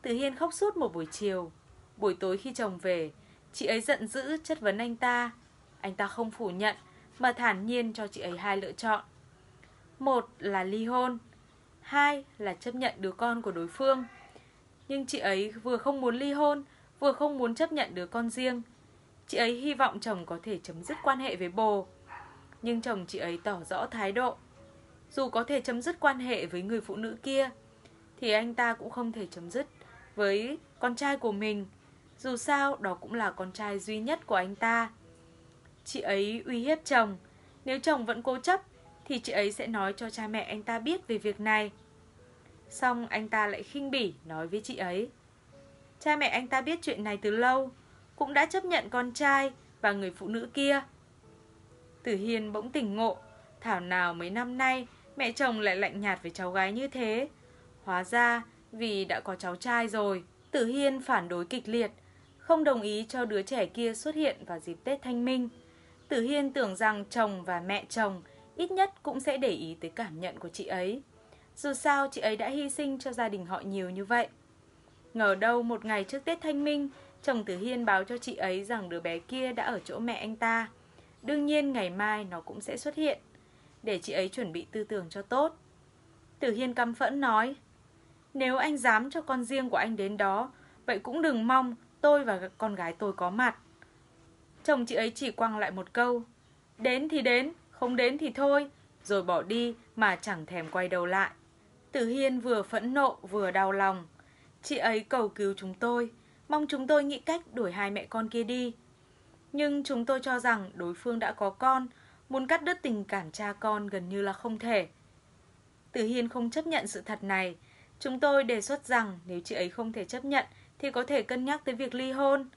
Tử Hiên khóc suốt một buổi chiều. Buổi tối khi chồng về, chị ấy giận dữ chất vấn anh ta. Anh ta không phủ nhận mà thản nhiên cho chị ấy hai lựa chọn. Một là ly hôn, hai là chấp nhận đứa con của đối phương. Nhưng chị ấy vừa không muốn ly hôn, vừa không muốn chấp nhận đứa con riêng. Chị ấy hy vọng chồng có thể chấm dứt quan hệ với bồ. Nhưng chồng chị ấy tỏ rõ thái độ. Dù có thể chấm dứt quan hệ với người phụ nữ kia, thì anh ta cũng không thể chấm dứt với con trai của mình. Dù sao đó cũng là con trai duy nhất của anh ta. Chị ấy uy hiếp chồng. Nếu chồng vẫn cố chấp thì chị ấy sẽ nói cho cha mẹ anh ta biết về việc này. Xong anh ta lại khinh bỉ nói với chị ấy, cha mẹ anh ta biết chuyện này từ lâu, cũng đã chấp nhận con trai và người phụ nữ kia. Tử Hiên bỗng tỉnh ngộ. Thảo nào mấy năm nay mẹ chồng lại lạnh nhạt với cháu gái như thế. Hóa ra vì đã có cháu trai rồi. Tử Hiên phản đối kịch liệt, không đồng ý cho đứa trẻ kia xuất hiện vào dịp Tết Thanh Minh. Tử Hiên tưởng rằng chồng và mẹ chồng ít nhất cũng sẽ để ý tới cảm nhận của chị ấy. Dù sao chị ấy đã hy sinh cho gia đình họ nhiều như vậy. Ngờ đâu một ngày trước Tết Thanh Minh, chồng Tử Hiên báo cho chị ấy rằng đứa bé kia đã ở chỗ mẹ anh ta. Đương nhiên ngày mai nó cũng sẽ xuất hiện, để chị ấy chuẩn bị tư tưởng cho tốt. Tử Hiên căm phẫn nói, nếu anh dám cho con riêng của anh đến đó, vậy cũng đừng mong tôi và con gái tôi có mặt. Chồng chị ấy chỉ quăng lại một câu, đến thì đến, không đến thì thôi, rồi bỏ đi mà chẳng thèm quay đầu lại. Tử Hiên vừa phẫn nộ vừa đau lòng. Chị ấy cầu cứu chúng tôi, mong chúng tôi nghĩ cách đuổi hai mẹ con kia đi. Nhưng chúng tôi cho rằng đối phương đã có con, muốn cắt đứt tình cảm cha con gần như là không thể. Tử Hiên không chấp nhận sự thật này. Chúng tôi đề xuất rằng nếu chị ấy không thể chấp nhận thì có thể cân nhắc tới việc ly hôn.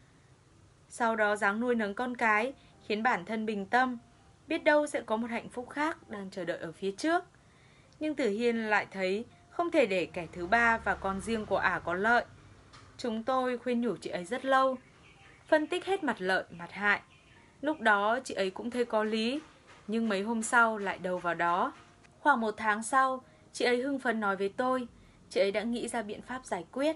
Sau đó ráng nuôi nấng con cái, khiến bản thân bình tâm. Biết đâu sẽ có một hạnh phúc khác đang chờ đợi ở phía trước. Nhưng Tử Hiên lại thấy không thể để kẻ thứ ba và con riêng của ả có lợi. Chúng tôi khuyên nhủ chị ấy rất lâu, phân tích hết mặt lợi, mặt hại. Lúc đó chị ấy cũng thấy có lý, nhưng mấy hôm sau lại đâu vào đó. Khoảng 1 tháng sau, chị ấy hưng phấn nói với tôi, chị ấy đã nghĩ ra biện pháp giải quyết.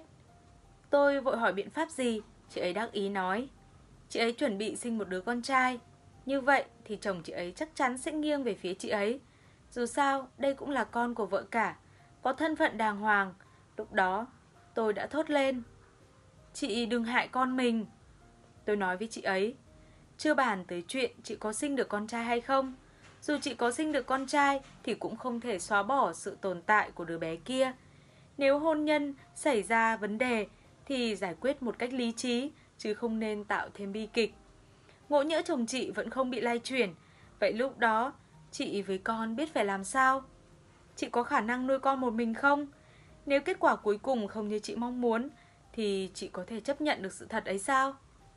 Tôi vội hỏi biện pháp gì, chị ấy đắc ý nói, chị ấy chuẩn bị sinh một đứa con trai. Như vậy thì chồng chị ấy chắc chắn sẽ nghiêng về phía chị ấy. Dù sao, đây cũng là con của vợ cả, có thân phận đàng hoàng. Lúc đó, tôi đã thốt lên, chị đừng hại con mình. Tôi nói với chị ấy, chưa bàn tới chuyện chị có sinh được con trai hay không. Dù chị có sinh được con trai thì cũng không thể xóa bỏ sự tồn tại của đứa bé kia. Nếu hôn nhân xảy ra vấn đề thì giải quyết một cách lý trí, chứ không nên tạo thêm bi kịch. Ngộ nhỡ chồng chị vẫn không bị lay chuyển, vậy lúc đó chị với con biết phải làm sao? Chị có khả năng nuôi con một mình không? Nếu kết quả cuối cùng không như chị mong muốn thì chị có thể chấp nhận được sự thật ấy sao?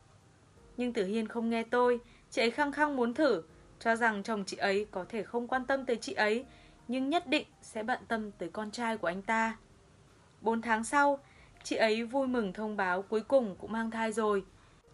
Nhưng Tử Hiên không nghe tôi. Chị ấy khăng khăng muốn thử, cho rằng chồng chị ấy có thể không quan tâm tới chị ấy, nhưng nhất định sẽ bận tâm tới con trai của anh ta. 4 tháng sau, chị ấy vui mừng thông báo cuối cùng cũng mang thai rồi.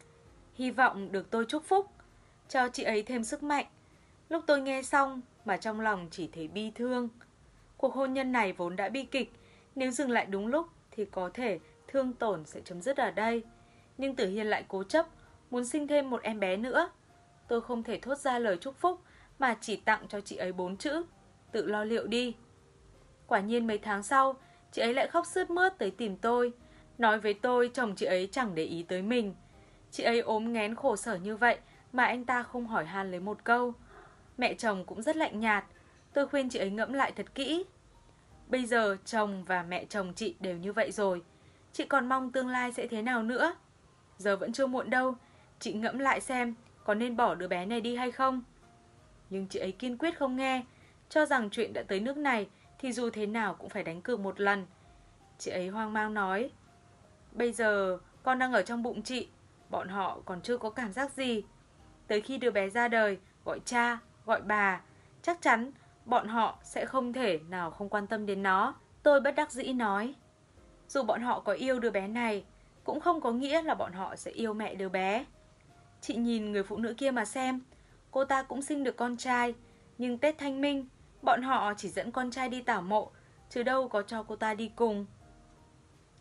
Hy vọng được tôi chúc phúc, cho chị ấy thêm sức mạnh. Lúc tôi nghe xong mà trong lòng chỉ thấy bi thương. Cuộc hôn nhân này vốn đã bi kịch, nếu dừng lại đúng lúc thì có thể thương tổn sẽ chấm dứt ở đây. Nhưng Tử Hiên lại cố chấp, muốn sinh thêm một em bé nữa. Tôi không thể thốt ra lời chúc phúc mà chỉ tặng cho chị ấy 4 chữ, tự lo liệu đi. Quả nhiên mấy tháng sau, chị ấy lại khóc sướt mướt tới tìm tôi, nói với tôi chồng chị ấy chẳng để ý tới mình. Chị ấy ốm nghén khổ sở như vậy mà anh ta không hỏi han lấy một câu. Mẹ chồng cũng rất lạnh nhạt. Tôi khuyên chị ấy ngẫm lại thật kỹ. Bây giờ chồng và mẹ chồng chị đều như vậy rồi, chị còn mong tương lai sẽ thế nào nữa? Giờ vẫn chưa muộn đâu, chị ngẫm lại xem có nên bỏ đứa bé này đi hay không. Nhưng chị ấy kiên quyết không nghe, cho rằng chuyện đã tới nước này thì dù thế nào cũng phải đánh cược một lần. Chị ấy hoang mang nói, bây giờ con đang ở trong bụng chị, bọn họ còn chưa có cảm giác gì. Tới khi đứa bé ra đời, gọi cha, gọi bà, chắc chắn bọn họ sẽ không thể nào không quan tâm đến nó. Tôi bất đắc dĩ nói, dù bọn họ có yêu đứa bé này, cũng không có nghĩa là bọn họ sẽ yêu mẹ đứa bé. Chị nhìn người phụ nữ kia mà xem, cô ta cũng sinh được con trai, nhưng Tết Thanh Minh, bọn họ chỉ dẫn con trai đi tảo mộ, chứ đâu có cho cô ta đi cùng.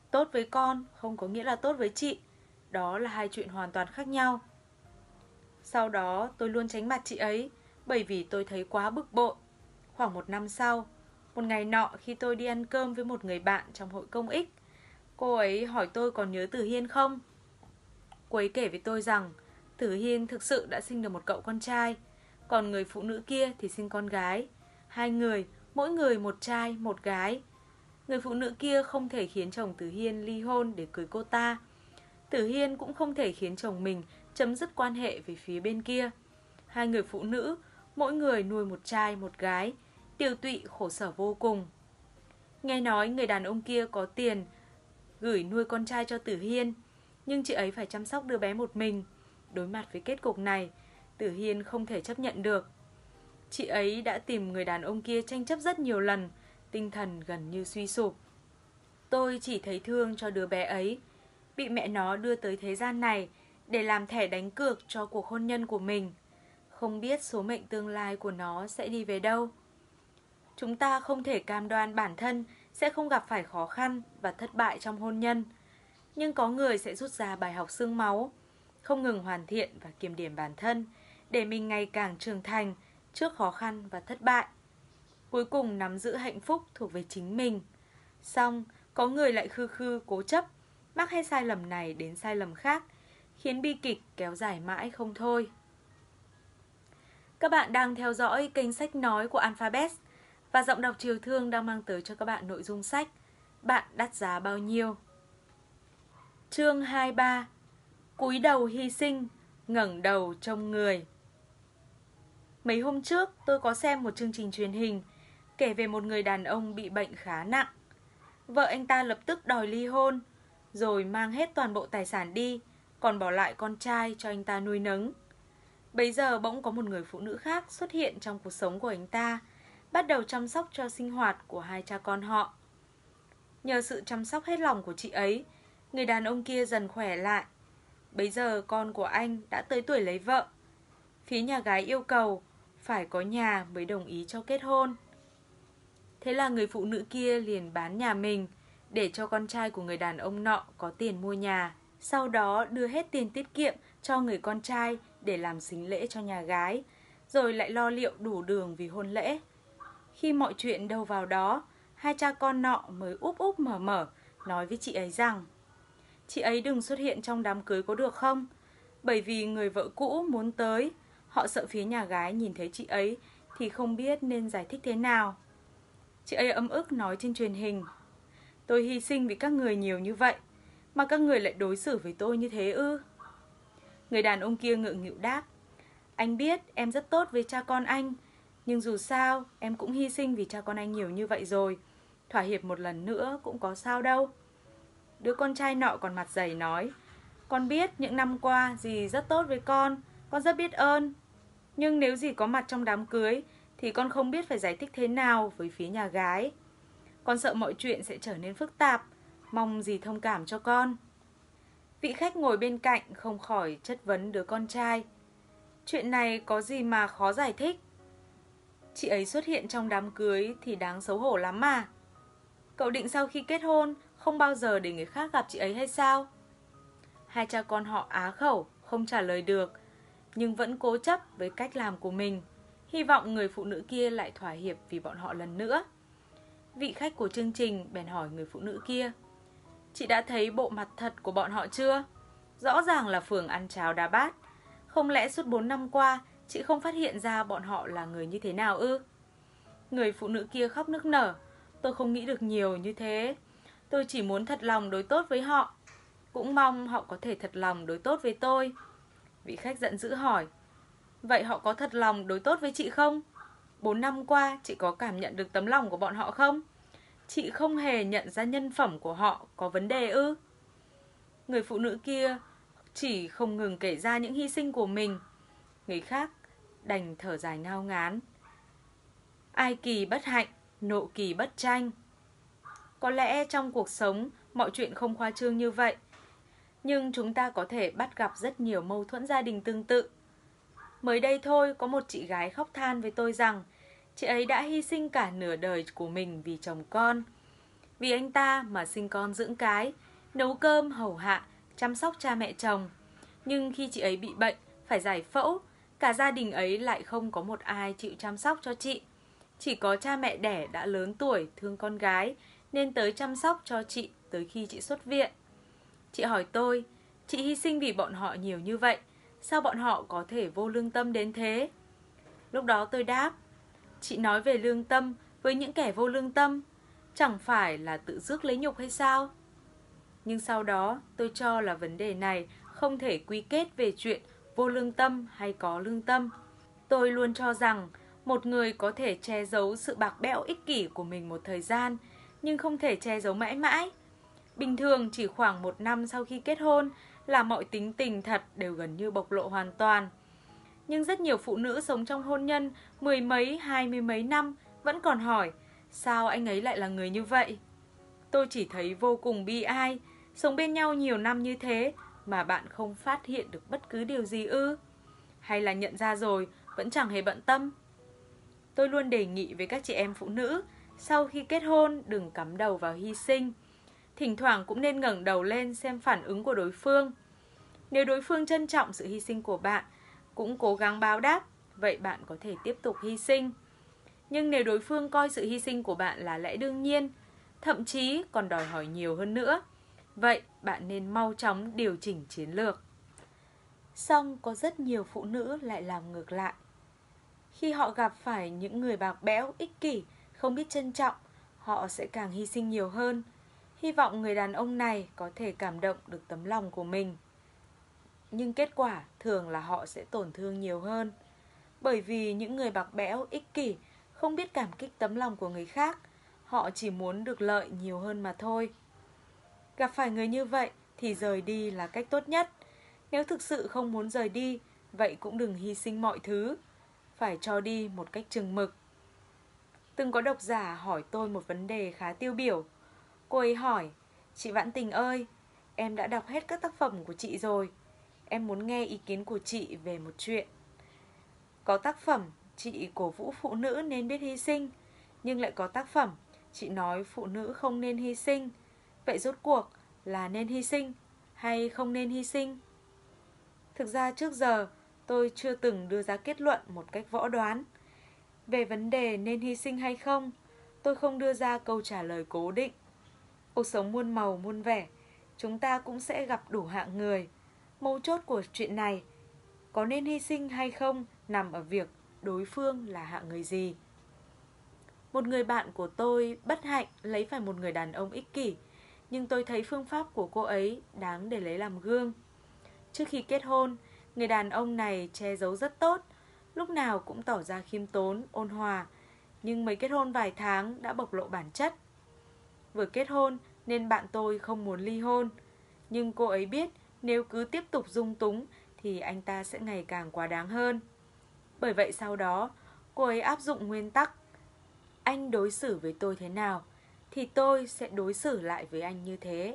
Tốt với con không có nghĩa là tốt với chị. Đó là hai chuyện hoàn toàn khác nhau. Sau đó tôi luôn tránh mặt chị ấy, bởi vì tôi thấy quá bực bội. Khoảng 1 năm sau, một ngày nọ khi tôi đi ăn cơm với một người bạn trong hội công ích, cô ấy hỏi tôi còn nhớ Tử Hiên không? Cô ấy kể với tôi rằng Tử Hiên thực sự đã sinh được một cậu con trai, còn người phụ nữ kia thì sinh con gái. Hai người, mỗi người một trai, một gái. Người phụ nữ kia không thể khiến chồng Tử Hiên ly hôn để cưới cô ta. Tử Hiên cũng không thể khiến chồng mình chấm dứt quan hệ với phía bên kia. Hai người phụ nữ, mỗi người nuôi một trai, một gái, tiều tụy khổ sở vô cùng. Nghe nói người đàn ông kia có tiền gửi nuôi con trai cho Tử Hiên, nhưng chị ấy phải chăm sóc đứa bé một mình. Đối mặt với kết cục này, Tử Hiên không thể chấp nhận được. Chị ấy đã tìm người đàn ông kia tranh chấp rất nhiều lần, tinh thần gần như suy sụp. Tôi chỉ thấy thương cho đứa bé ấy, bị mẹ nó đưa tới thế gian này để làm thẻ đánh cược cho cuộc hôn nhân của mình. Không biết số mệnh tương lai của nó sẽ đi về đâu. Chúng ta không thể cam đoan bản thân sẽ không gặp phải khó khăn và thất bại trong hôn nhân. Nhưng có người sẽ rút ra bài học xương máu, không ngừng hoàn thiện và kiểm điểm bản thân để mình ngày càng trưởng thành trước khó khăn và thất bại. Cuối cùng nắm giữ hạnh phúc thuộc về chính mình. Xong, có người lại khư khư cố chấp, mắc hết sai lầm này đến sai lầm khác, khiến bi kịch kéo dài mãi không thôi. Các bạn đang theo dõi kênh sách nói của Alphabet và Giọng đọc Triều Thương đang mang tới cho các bạn nội dung sách Bạn đắt giá bao nhiêu? Chương 23. Cúi đầu hy sinh, ngẩng đầu trông người. Mấy hôm trước tôi có xem một chương trình truyền hình kể về một người đàn ông bị bệnh khá nặng. Vợ anh ta lập tức đòi ly hôn, rồi mang hết toàn bộ tài sản đi, còn bỏ lại con trai cho anh ta nuôi nấng. Bấy giờ bỗng có một người phụ nữ khác xuất hiện trong cuộc sống của anh ta, bắt đầu chăm sóc cho sinh hoạt của hai cha con họ. Nhờ sự chăm sóc hết lòng của chị ấy, người đàn ông kia dần khỏe lại. Bấy giờ con của anh đã tới tuổi lấy vợ. Phía nhà gái yêu cầu phải có nhà mới đồng ý cho kết hôn. Thế là người phụ nữ kia liền bán nhà mình để cho con trai của người đàn ông nọ có tiền mua nhà. Sau đó đưa hết tiền tiết kiệm cho người con trai để làm sính lễ cho nhà gái, rồi lại lo liệu đủ đường vì hôn lễ. Khi mọi chuyện đâu vào đó, hai cha con nọ mới úp úp mở mở nói với chị ấy rằng chị ấy đừng xuất hiện trong đám cưới có được không? Bởi vì người vợ cũ muốn tới, họ sợ phía nhà gái nhìn thấy chị ấy thì không biết nên giải thích thế nào. Chị ấy ấm ức nói trên truyền hình: tôi hy sinh vì các người nhiều như vậy, mà các người lại đối xử với tôi như thế ư? Người đàn ông kia ngượng nghịu đáp: anh biết em rất tốt với cha con anh, nhưng dù sao em cũng hy sinh vì cha con anh nhiều như vậy rồi, thỏa hiệp một lần nữa cũng có sao đâu. Đứa con trai nọ còn mặt dày nói: con biết những năm qua dì rất tốt với con rất biết ơn. Nhưng nếu dì có mặt trong đám cưới thì con không biết phải giải thích thế nào với phía nhà gái. Con sợ mọi chuyện sẽ trở nên phức tạp, mong dì thông cảm cho con. Vị khách ngồi bên cạnh không khỏi chất vấn đứa con trai: chuyện này có gì mà khó giải thích? Chị ấy xuất hiện trong đám cưới thì đáng xấu hổ lắm mà. Cậu định sau khi kết hôn không bao giờ để người khác gặp chị ấy hay sao? Hai cha con họ á khẩu, không trả lời được, nhưng vẫn cố chấp với cách làm của mình, hy vọng người phụ nữ kia lại thỏa hiệp vì bọn họ lần nữa. Vị khách của chương trình bèn hỏi người phụ nữ kia: chị đã thấy bộ mặt thật của bọn họ chưa? Rõ ràng là phường ăn cháo đá bát. Không lẽ suốt 4 năm qua chị không phát hiện ra bọn họ là người như thế nào ư? Người phụ nữ kia khóc nức nở: tôi không nghĩ được nhiều như thế. Tôi chỉ muốn thật lòng đối tốt với họ, cũng mong họ có thể thật lòng đối tốt với tôi. Vị khách giận dữ hỏi: vậy họ có thật lòng đối tốt với chị không? 4 năm qua chị có cảm nhận được tấm lòng của bọn họ không? Chị không hề nhận ra nhân phẩm của họ có vấn đề ư? Người phụ nữ kia chỉ không ngừng kể ra những hy sinh của mình. Người khác đành thở dài ngao ngán: ai kỳ bất hạnh, nộ kỳ bất tranh. Có lẽ trong cuộc sống mọi chuyện không khoa trương như vậy, nhưng chúng ta có thể bắt gặp rất nhiều mâu thuẫn gia đình tương tự. Mới đây thôi, có một chị gái khóc than với tôi rằng chị ấy đã hy sinh cả nửa đời của mình vì chồng con. Vì anh ta mà sinh con dưỡng cái, nấu cơm hầu hạ, chăm sóc cha mẹ chồng. Nhưng khi chị ấy bị bệnh, phải giải phẫu, cả gia đình ấy lại không có một ai chịu chăm sóc cho chị. Chỉ có cha mẹ đẻ đã lớn tuổi, thương con gái, nên tới chăm sóc cho chị tới khi chị xuất viện. Chị hỏi tôi, chị hy sinh vì bọn họ nhiều như vậy, sao bọn họ có thể vô lương tâm đến thế? Lúc đó tôi đáp, chị nói về lương tâm với những kẻ vô lương tâm, chẳng phải là tự rước lấy nhục hay sao? Nhưng sau đó tôi cho là vấn đề này không thể quy kết về chuyện vô lương tâm hay có lương tâm. Tôi luôn cho rằng một người có thể che giấu sự bạc bẽo ích kỷ của mình một thời gian, nhưng không thể che giấu mãi mãi. Bình thường chỉ khoảng 1 năm sau khi kết hôn là mọi tính tình thật đều gần như bộc lộ hoàn toàn. Nhưng rất nhiều phụ nữ sống trong hôn nhân 10 mấy, 20 mấy năm vẫn còn hỏi sao anh ấy lại là người như vậy. Tôi chỉ thấy vô cùng bi ai, sống bên nhau nhiều năm như thế mà bạn không phát hiện được bất cứ điều gì ư? Hay là nhận ra rồi vẫn chẳng hề bận tâm? Tôi luôn đề nghị với các chị em phụ nữ, sau khi kết hôn đừng cắm đầu vào hy sinh. Thỉnh thoảng cũng nên ngẩng đầu lên xem phản ứng của đối phương. Nếu đối phương trân trọng sự hy sinh của bạn, cũng cố gắng báo đáp, vậy bạn có thể tiếp tục hy sinh. Nhưng nếu đối phương coi sự hy sinh của bạn là lẽ đương nhiên, thậm chí còn đòi hỏi nhiều hơn nữa, vậy bạn nên mau chóng điều chỉnh chiến lược. Song có rất nhiều phụ nữ lại làm ngược lại. Khi họ gặp phải những người bạc bẽo, ích kỷ, không biết trân trọng, họ sẽ càng hy sinh nhiều hơn. Hy vọng người đàn ông này có thể cảm động được tấm lòng của mình. Nhưng kết quả thường là họ sẽ tổn thương nhiều hơn. Bởi vì những người bạc bẽo, ích kỷ, không biết cảm kích tấm lòng của người khác, họ chỉ muốn được lợi nhiều hơn mà thôi. Gặp phải người như vậy thì rời đi là cách tốt nhất. Nếu thực sự không muốn rời đi, vậy cũng đừng hy sinh mọi thứ. Phải cho đi một cách chừng mực. Từng có độc giả hỏi tôi một vấn đề khá tiêu biểu. Cô ấy hỏi, chị Vãn Tình ơi, em đã đọc hết các tác phẩm của chị rồi. Em muốn nghe ý kiến của chị về một chuyện. Có tác phẩm chị cổ vũ phụ nữ nên biết hy sinh, nhưng lại có tác phẩm chị nói phụ nữ không nên hy sinh. Vậy rốt cuộc là nên hy sinh hay không nên hy sinh? Thực ra trước giờ tôi chưa từng đưa ra kết luận một cách võ đoán. Về vấn đề nên hy sinh hay không, tôi không đưa ra câu trả lời cố định. Cuộc sống muôn màu muôn vẻ, chúng ta cũng sẽ gặp đủ hạng người. Mấu chốt của chuyện này, có nên hy sinh hay không nằm ở việc đối phương là hạng người gì. Một người bạn của tôi bất hạnh lấy phải một người đàn ông ích kỷ, nhưng tôi thấy phương pháp của cô ấy đáng để lấy làm gương. Trước khi kết hôn, người đàn ông này che giấu rất tốt, lúc nào cũng tỏ ra khiêm tốn, ôn hòa, nhưng mới kết hôn vài tháng đã bộc lộ bản chất. Vừa kết hôn nên bạn tôi không muốn ly hôn, nhưng cô ấy biết nếu cứ tiếp tục dung túng thì anh ta sẽ ngày càng quá đáng hơn. Bởi vậy sau đó, cô ấy áp dụng nguyên tắc anh đối xử với tôi thế nào thì tôi sẽ đối xử lại với anh như thế.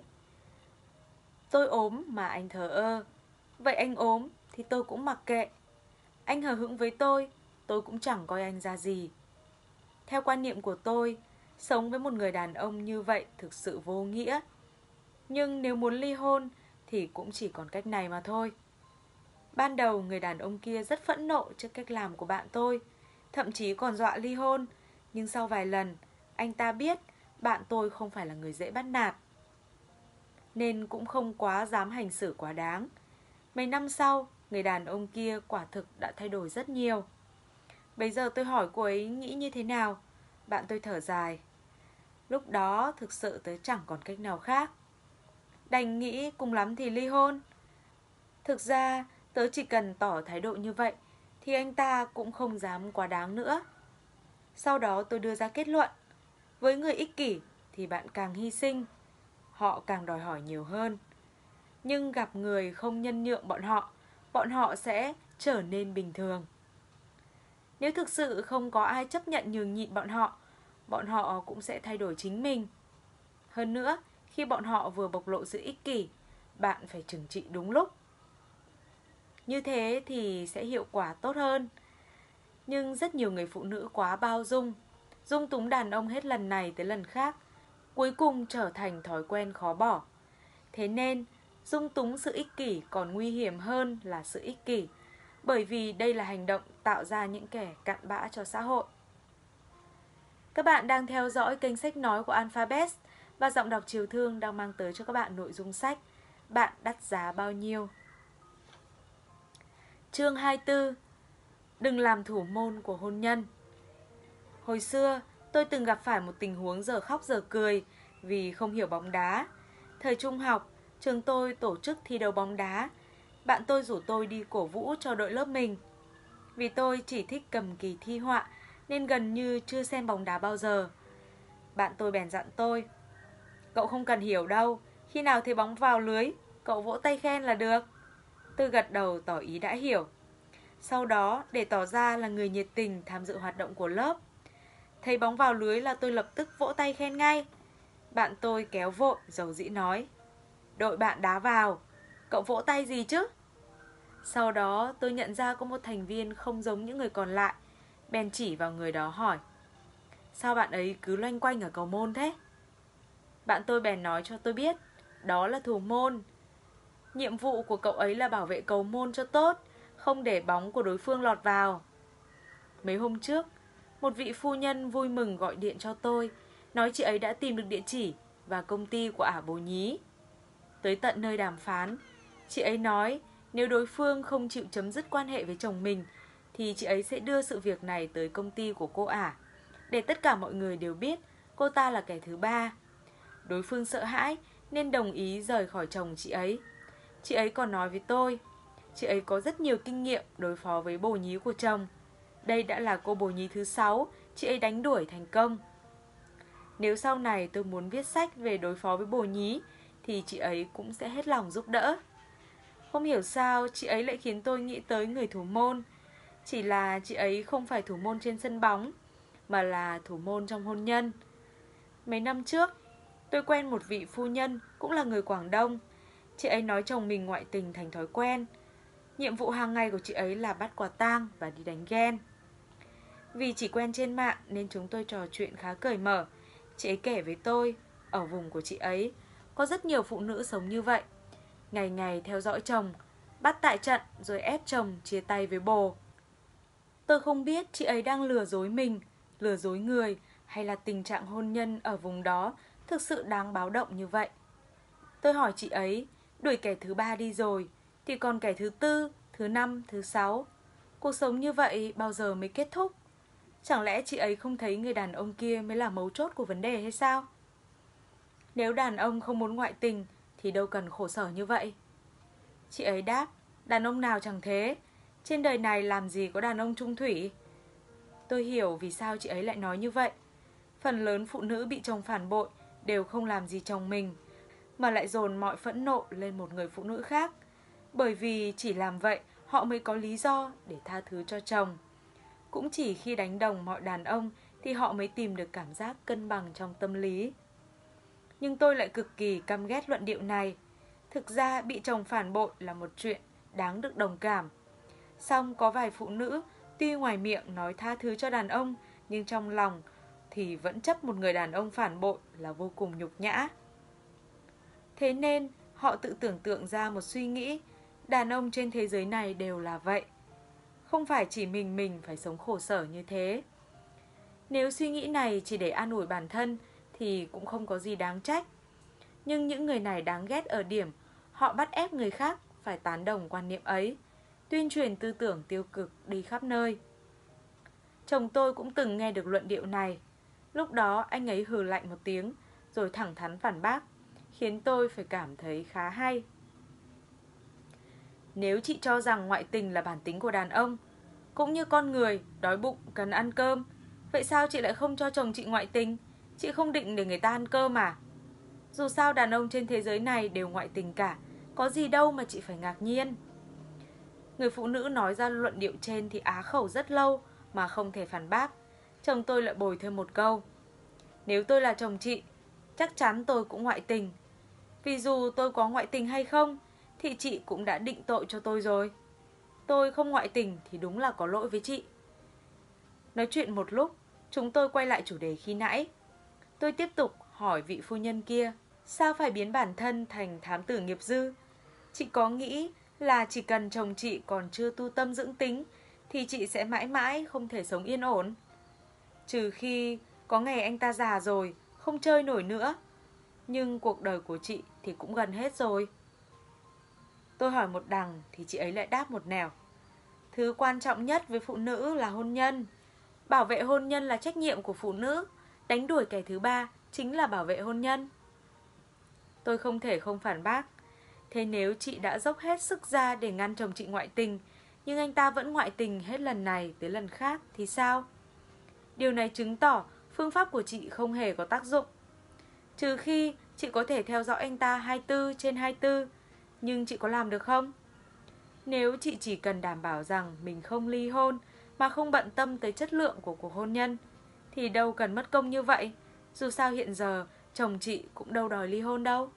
Tôi ốm mà anh thờ ơ, vậy anh ốm thì tôi cũng mặc kệ. Anh hờ hững với tôi cũng chẳng coi anh ra gì. Theo quan niệm của tôi, sống với một người đàn ông như vậy thực sự vô nghĩa. Nhưng nếu muốn ly hôn thì cũng chỉ còn cách này mà thôi. Ban đầu người đàn ông kia rất phẫn nộ trước cách làm của bạn tôi, thậm chí còn dọa ly hôn. Nhưng sau vài lần, anh ta biết bạn tôi không phải là người dễ bắt nạt, nên cũng không quá dám hành xử quá đáng. Mấy năm sau, người đàn ông kia quả thực đã thay đổi rất nhiều. Bây giờ tôi hỏi cô ấy nghĩ như thế nào, bạn tôi thở dài. Lúc đó thực sự tớ chẳng còn cách nào khác, đành nghĩ cùng lắm thì ly hôn. Thực ra tớ chỉ cần tỏ thái độ như vậy thì anh ta cũng không dám quá đáng nữa. Sau đó tôi đưa ra kết luận, với người ích kỷ thì bạn càng hy sinh, họ càng đòi hỏi nhiều hơn. Nhưng gặp người không nhân nhượng bọn họ sẽ trở nên bình thường. Nếu thực sự không có ai chấp nhận nhường nhịn bọn họ cũng sẽ thay đổi chính mình. Hơn nữa, khi bọn họ vừa bộc lộ sự ích kỷ, bạn phải trừng trị đúng lúc. Như thế thì sẽ hiệu quả tốt hơn. Nhưng rất nhiều người phụ nữ quá bao dung, dung túng đàn ông hết lần này tới lần khác. cuối cùng trở thành thói quen khó bỏ. Thế nên, dung túng sự ích kỷ còn nguy hiểm hơn là sự ích kỷ, bởi vì đây là hành động tạo ra những kẻ cặn bã cho xã hội. Các bạn đang theo dõi kênh sách nói của Alphabet và Giọng đọc Chiều Thương đang mang tới cho các bạn nội dung sách Bạn đắt giá bao nhiêu? Chương 24. Đừng làm thủ môn của hôn nhân. Hồi xưa, tôi từng gặp phải một tình huống dở khóc dở cười vì không hiểu bóng đá. Thời trung học, trường tôi tổ chức thi đấu bóng đá. Bạn tôi rủ tôi đi cổ vũ cho đội lớp mình. Vì tôi chỉ thích cầm kỳ thi họa nên gần như chưa xem bóng đá bao giờ. Bạn tôi bèn dặn tôi: "Cậu không cần hiểu đâu, khi nào thấy bóng vào lưới, cậu vỗ tay khen là được." Tôi gật đầu tỏ ý đã hiểu. Sau đó, để tỏ ra là người nhiệt tình tham dự hoạt động của lớp, thấy bóng vào lưới là tôi lập tức vỗ tay khen ngay. Bạn tôi kéo vội, dầu dĩ nói: "Đội bạn đá vào, cậu vỗ tay gì chứ?" Sau đó tôi nhận ra có một thành viên không giống những người còn lại, bèn chỉ vào người đó hỏi: "Sao bạn ấy cứ loanh quanh ở cầu môn thế?" Bạn tôi bèn nói cho tôi biết đó là thủ môn. Nhiệm vụ của cậu ấy là bảo vệ cầu môn cho tốt, không để bóng của đối phương lọt vào. Mấy hôm trước, một vị phu nhân vui mừng gọi điện cho tôi, nói chị ấy đã tìm được địa chỉ và công ty của ả bồ nhí. Tới tận nơi đàm phán, chị ấy nói nếu đối phương không chịu chấm dứt quan hệ với chồng mình thì chị ấy sẽ đưa sự việc này tới công ty của cô ả, để tất cả mọi người đều biết cô ta là kẻ thứ ba. Đối phương sợ hãi nên đồng ý rời khỏi chồng chị ấy. Chị ấy còn nói với tôi, chị ấy có rất nhiều kinh nghiệm đối phó với bồ nhí của chồng. Đây đã là cô bồ nhí thứ 6 chị ấy đánh đuổi thành công. Nếu sau này tôi muốn viết sách về đối phó với bồ nhí thì chị ấy cũng sẽ hết lòng giúp đỡ. Không hiểu sao chị ấy lại khiến tôi nghĩ tới người thủ môn. Chỉ là chị ấy không phải thủ môn trên sân bóng, mà là thủ môn trong hôn nhân. Mấy năm trước, tôi quen một vị phu nhân cũng là người Quảng Đông. Chị ấy nói chồng mình ngoại tình thành thói quen. Nhiệm vụ hàng ngày của chị ấy là bắt quả tang và đi đánh ghen. Vì chỉ quen trên mạng nên chúng tôi trò chuyện khá cởi mở. Chị ấy kể với tôi, ở vùng của chị ấy có rất nhiều phụ nữ sống như vậy. Ngày ngày theo dõi chồng, bắt tại trận rồi ép chồng chia tay với bồ. Tôi không biết chị ấy đang lừa dối mình, lừa dối người, hay là tình trạng hôn nhân ở vùng đó thực sự đáng báo động như vậy. Tôi hỏi chị ấy, đuổi kẻ thứ 3 đi rồi thì còn kẻ thứ 4, thứ 5, thứ 6. Cuộc sống như vậy bao giờ mới kết thúc? Chẳng lẽ chị ấy không thấy người đàn ông kia mới là mấu chốt của vấn đề hay sao? Nếu đàn ông không muốn ngoại tình thì đâu cần khổ sở như vậy. Chị ấy đáp, đàn ông nào chẳng thế, trên đời này làm gì có đàn ông chung thủy. Tôi hiểu vì sao chị ấy lại nói như vậy. Phần lớn phụ nữ bị chồng phản bội đều không làm gì chồng mình, mà lại dồn mọi phẫn nộ lên một người phụ nữ khác. Bởi vì chỉ làm vậy họ mới có lý do để tha thứ cho chồng. Cũng chỉ khi đánh đồng mọi đàn ông thì họ mới tìm được cảm giác cân bằng trong tâm lý. Nhưng tôi lại cực kỳ căm ghét luận điệu này. Thực ra bị chồng phản bội là một chuyện đáng được đồng cảm. Song có vài phụ nữ tuy ngoài miệng nói tha thứ cho đàn ông, nhưng trong lòng thì vẫn chấp một người đàn ông phản bội là vô cùng nhục nhã. Thế nên họ tự tưởng tượng ra một suy nghĩ, đàn ông trên thế giới này đều là vậy. Không phải chỉ mình phải sống khổ sở như thế. Nếu suy nghĩ này chỉ để an ủi bản thân thì cũng không có gì đáng trách. Nhưng những người này đáng ghét ở điểm họ bắt ép người khác phải tán đồng quan niệm ấy, tuyên truyền tư tưởng tiêu cực đi khắp nơi. Chồng tôi cũng từng nghe được luận điệu này. Lúc đó anh ấy hừ lạnh một tiếng rồi thẳng thắn phản bác, khiến tôi phải cảm thấy khá hay. Nếu chị cho rằng ngoại tình là bản tính của đàn ông, cũng như con người đói bụng cần ăn cơm, vậy sao chị lại không cho chồng chị ngoại tình? Chị không định để người ta ăn cơm à? Dù sao đàn ông trên thế giới này đều ngoại tình cả, có gì đâu mà chị phải ngạc nhiên. Người phụ nữ nói ra luận điệu trên thì á khẩu rất lâu mà không thể phản bác. Chồng tôi lại bồi thêm một câu, nếu tôi là chồng chị, chắc chắn tôi cũng ngoại tình. Vì dù tôi có ngoại tình hay không thì chị cũng đã định tội cho tôi rồi. Tôi không ngoại tình thì đúng là có lỗi với chị. Nói chuyện một lúc, chúng tôi quay lại chủ đề khi nãy. Tôi tiếp tục hỏi vị phu nhân kia, sao phải biến bản thân thành thám tử nghiệp dư? Chị có nghĩ là chỉ cần chồng chị còn chưa tu tâm dưỡng tính thì chị sẽ mãi mãi không thể sống yên ổn? Trừ khi có ngày anh ta già rồi, không chơi nổi nữa. Nhưng cuộc đời của chị thì cũng gần hết rồi. Tôi hỏi một đằng thì chị ấy lại đáp một nẻo. Thứ quan trọng nhất với phụ nữ là hôn nhân. Bảo vệ hôn nhân là trách nhiệm của phụ nữ. Đánh đuổi kẻ thứ ba chính là bảo vệ hôn nhân. Tôi không thể không phản bác. Thế nếu chị đã dốc hết sức ra để ngăn chồng chị ngoại tình, nhưng anh ta vẫn ngoại tình hết lần này tới lần khác thì sao? Điều này chứng tỏ phương pháp của chị không hề có tác dụng. Trừ khi chị có thể theo dõi anh ta 24/24, nhưng chị có làm được không? Nếu chị chỉ cần đảm bảo rằng mình không ly hôn mà không bận tâm tới chất lượng của cuộc hôn nhân, thì đâu cần mất công như vậy. Dù sao hiện giờ chồng chị cũng đâu đòi ly hôn đâu.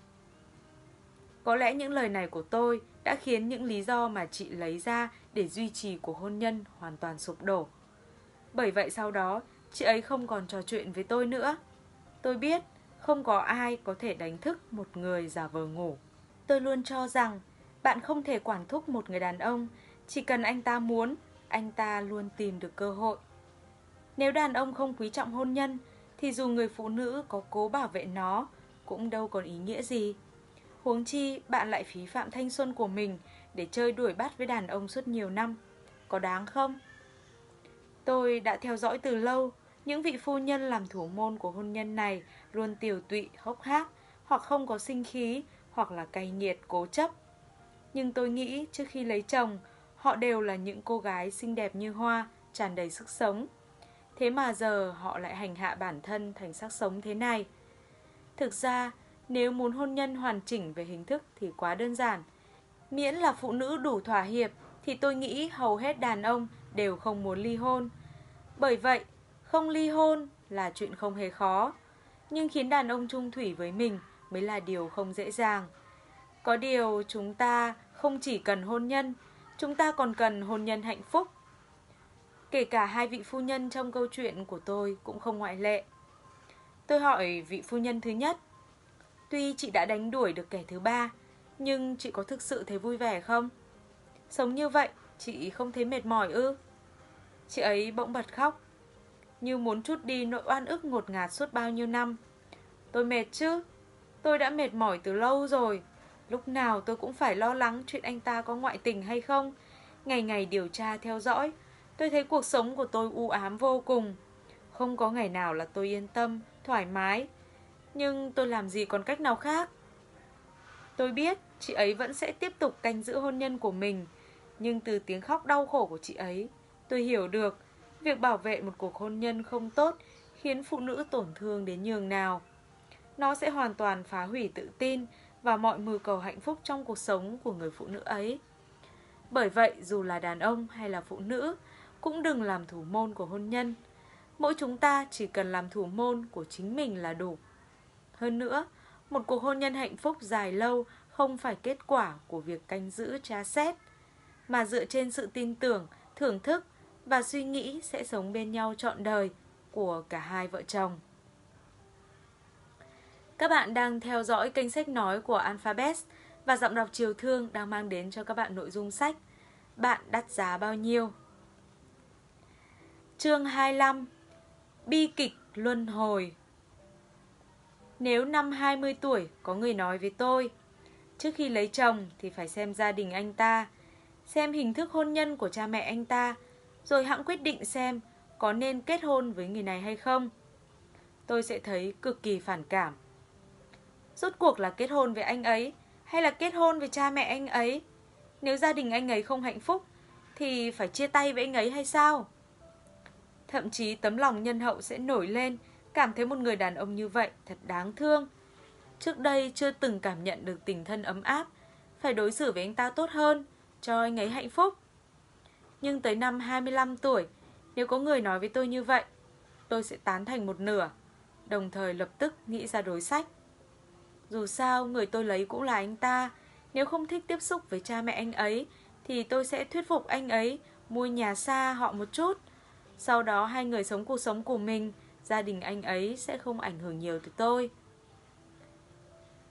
Có lẽ những lời này của tôi đã khiến những lý do mà chị lấy ra để duy trì cuộc hôn nhân hoàn toàn sụp đổ. Bởi vậy sau đó, chị ấy không còn trò chuyện với tôi nữa. Tôi biết không có ai có thể đánh thức một người giả vờ ngủ. Tôi luôn cho rằng bạn không thể quản thúc một người đàn ông. Chỉ cần anh ta muốn, anh ta luôn tìm được cơ hội. Nếu đàn ông không quý trọng hôn nhân, thì dù người phụ nữ có cố bảo vệ nó cũng đâu còn ý nghĩa gì. Huống chi bạn lại phí phạm thanh xuân của mình để chơi đuổi bắt với đàn ông suốt nhiều năm. Có đáng không? Tôi đã theo dõi từ lâu những vị phu nhân làm thủ môn của hôn nhân này luôn tiều tụy, hốc hác, hoặc không có sinh khí, hoặc là cay nghiệt, cố chấp. Nhưng tôi nghĩ trước khi lấy chồng, họ đều là những cô gái xinh đẹp như hoa, tràn đầy sức sống. Thế mà giờ họ lại hành hạ bản thân thành xác sống thế này. Thực ra, nếu muốn hôn nhân hoàn chỉnh về hình thức thì quá đơn giản. Miễn là phụ nữ đủ thỏa hiệp thì tôi nghĩ hầu hết đàn ông đều không muốn ly hôn. Bởi vậy, không ly hôn là chuyện không hề khó. Nhưng khiến đàn ông chung thủy với mình mới là điều không dễ dàng. Có điều chúng ta không chỉ cần hôn nhân, chúng ta còn cần hôn nhân hạnh phúc. Kể cả hai vị phu nhân trong câu chuyện của tôi cũng không ngoại lệ. Tôi hỏi vị phu nhân thứ nhất, tuy chị đã đánh đuổi được kẻ thứ ba, nhưng chị có thực sự thấy vui vẻ không? Sống như vậy, chị không thấy mệt mỏi ư? Chị ấy bỗng bật khóc, như muốn trút đi nỗi oan ức ngột ngạt suốt bao nhiêu năm. Tôi mệt chứ, tôi đã mệt mỏi từ lâu rồi. Lúc nào tôi cũng phải lo lắng chuyện anh ta có ngoại tình hay không. Ngày ngày điều tra theo dõi, tôi thấy cuộc sống của tôi u ám vô cùng. Không có ngày nào là tôi yên tâm, thoải mái. Nhưng tôi làm gì còn cách nào khác? Tôi biết chị ấy vẫn sẽ tiếp tục canh giữ hôn nhân của mình. Nhưng từ tiếng khóc đau khổ của chị ấy, tôi hiểu được việc bảo vệ một cuộc hôn nhân không tốt khiến phụ nữ tổn thương đến nhường nào. Nó sẽ hoàn toàn phá hủy tự tin và mọi mưu cầu hạnh phúc trong cuộc sống của người phụ nữ ấy. Bởi vậy, dù là đàn ông hay là phụ nữ, cũng đừng làm thủ môn của hôn nhân. Mỗi chúng ta chỉ cần làm thủ môn của chính mình là đủ. Hơn nữa, một cuộc hôn nhân hạnh phúc dài lâu không phải kết quả của việc canh giữ tra xét, mà dựa trên sự tin tưởng, thưởng thức và suy nghĩ sẽ sống bên nhau trọn đời của cả hai vợ chồng. Các bạn đang theo dõi kênh sách nói của Alphabet và Giọng đọc Triều Thương đang mang đến cho các bạn nội dung sách Bạn đắt giá bao nhiêu? Chương 25: Bi kịch luân hồi. Nếu năm 20 tuổi có người nói với tôi, trước khi lấy chồng thì phải xem gia đình anh ta, xem hình thức hôn nhân của cha mẹ anh ta, rồi hẵng quyết định xem có nên kết hôn với người này hay không, tôi sẽ thấy cực kỳ phản cảm. Rốt cuộc là kết hôn với anh ấy hay là kết hôn với cha mẹ anh ấy? Nếu gia đình anh ấy không hạnh phúc thì phải chia tay với anh ấy hay sao? Thậm chí tấm lòng nhân hậu sẽ nổi lên, cảm thấy một người đàn ông như vậy thật đáng thương. Trước đây chưa từng cảm nhận được tình thân ấm áp, phải đối xử với anh ta tốt hơn, cho anh ấy hạnh phúc. Nhưng tới năm 25 tuổi, nếu có người nói với tôi như vậy, tôi sẽ tán thành một nửa, đồng thời lập tức nghĩ ra đối sách. Dù sao, người tôi lấy cũng là anh ta. Nếu không thích tiếp xúc với cha mẹ anh ấy thì tôi sẽ thuyết phục anh ấy mua nhà xa họ một chút. Sau đó hai người sống cuộc sống của mình, gia đình anh ấy sẽ không ảnh hưởng nhiều từ tôi.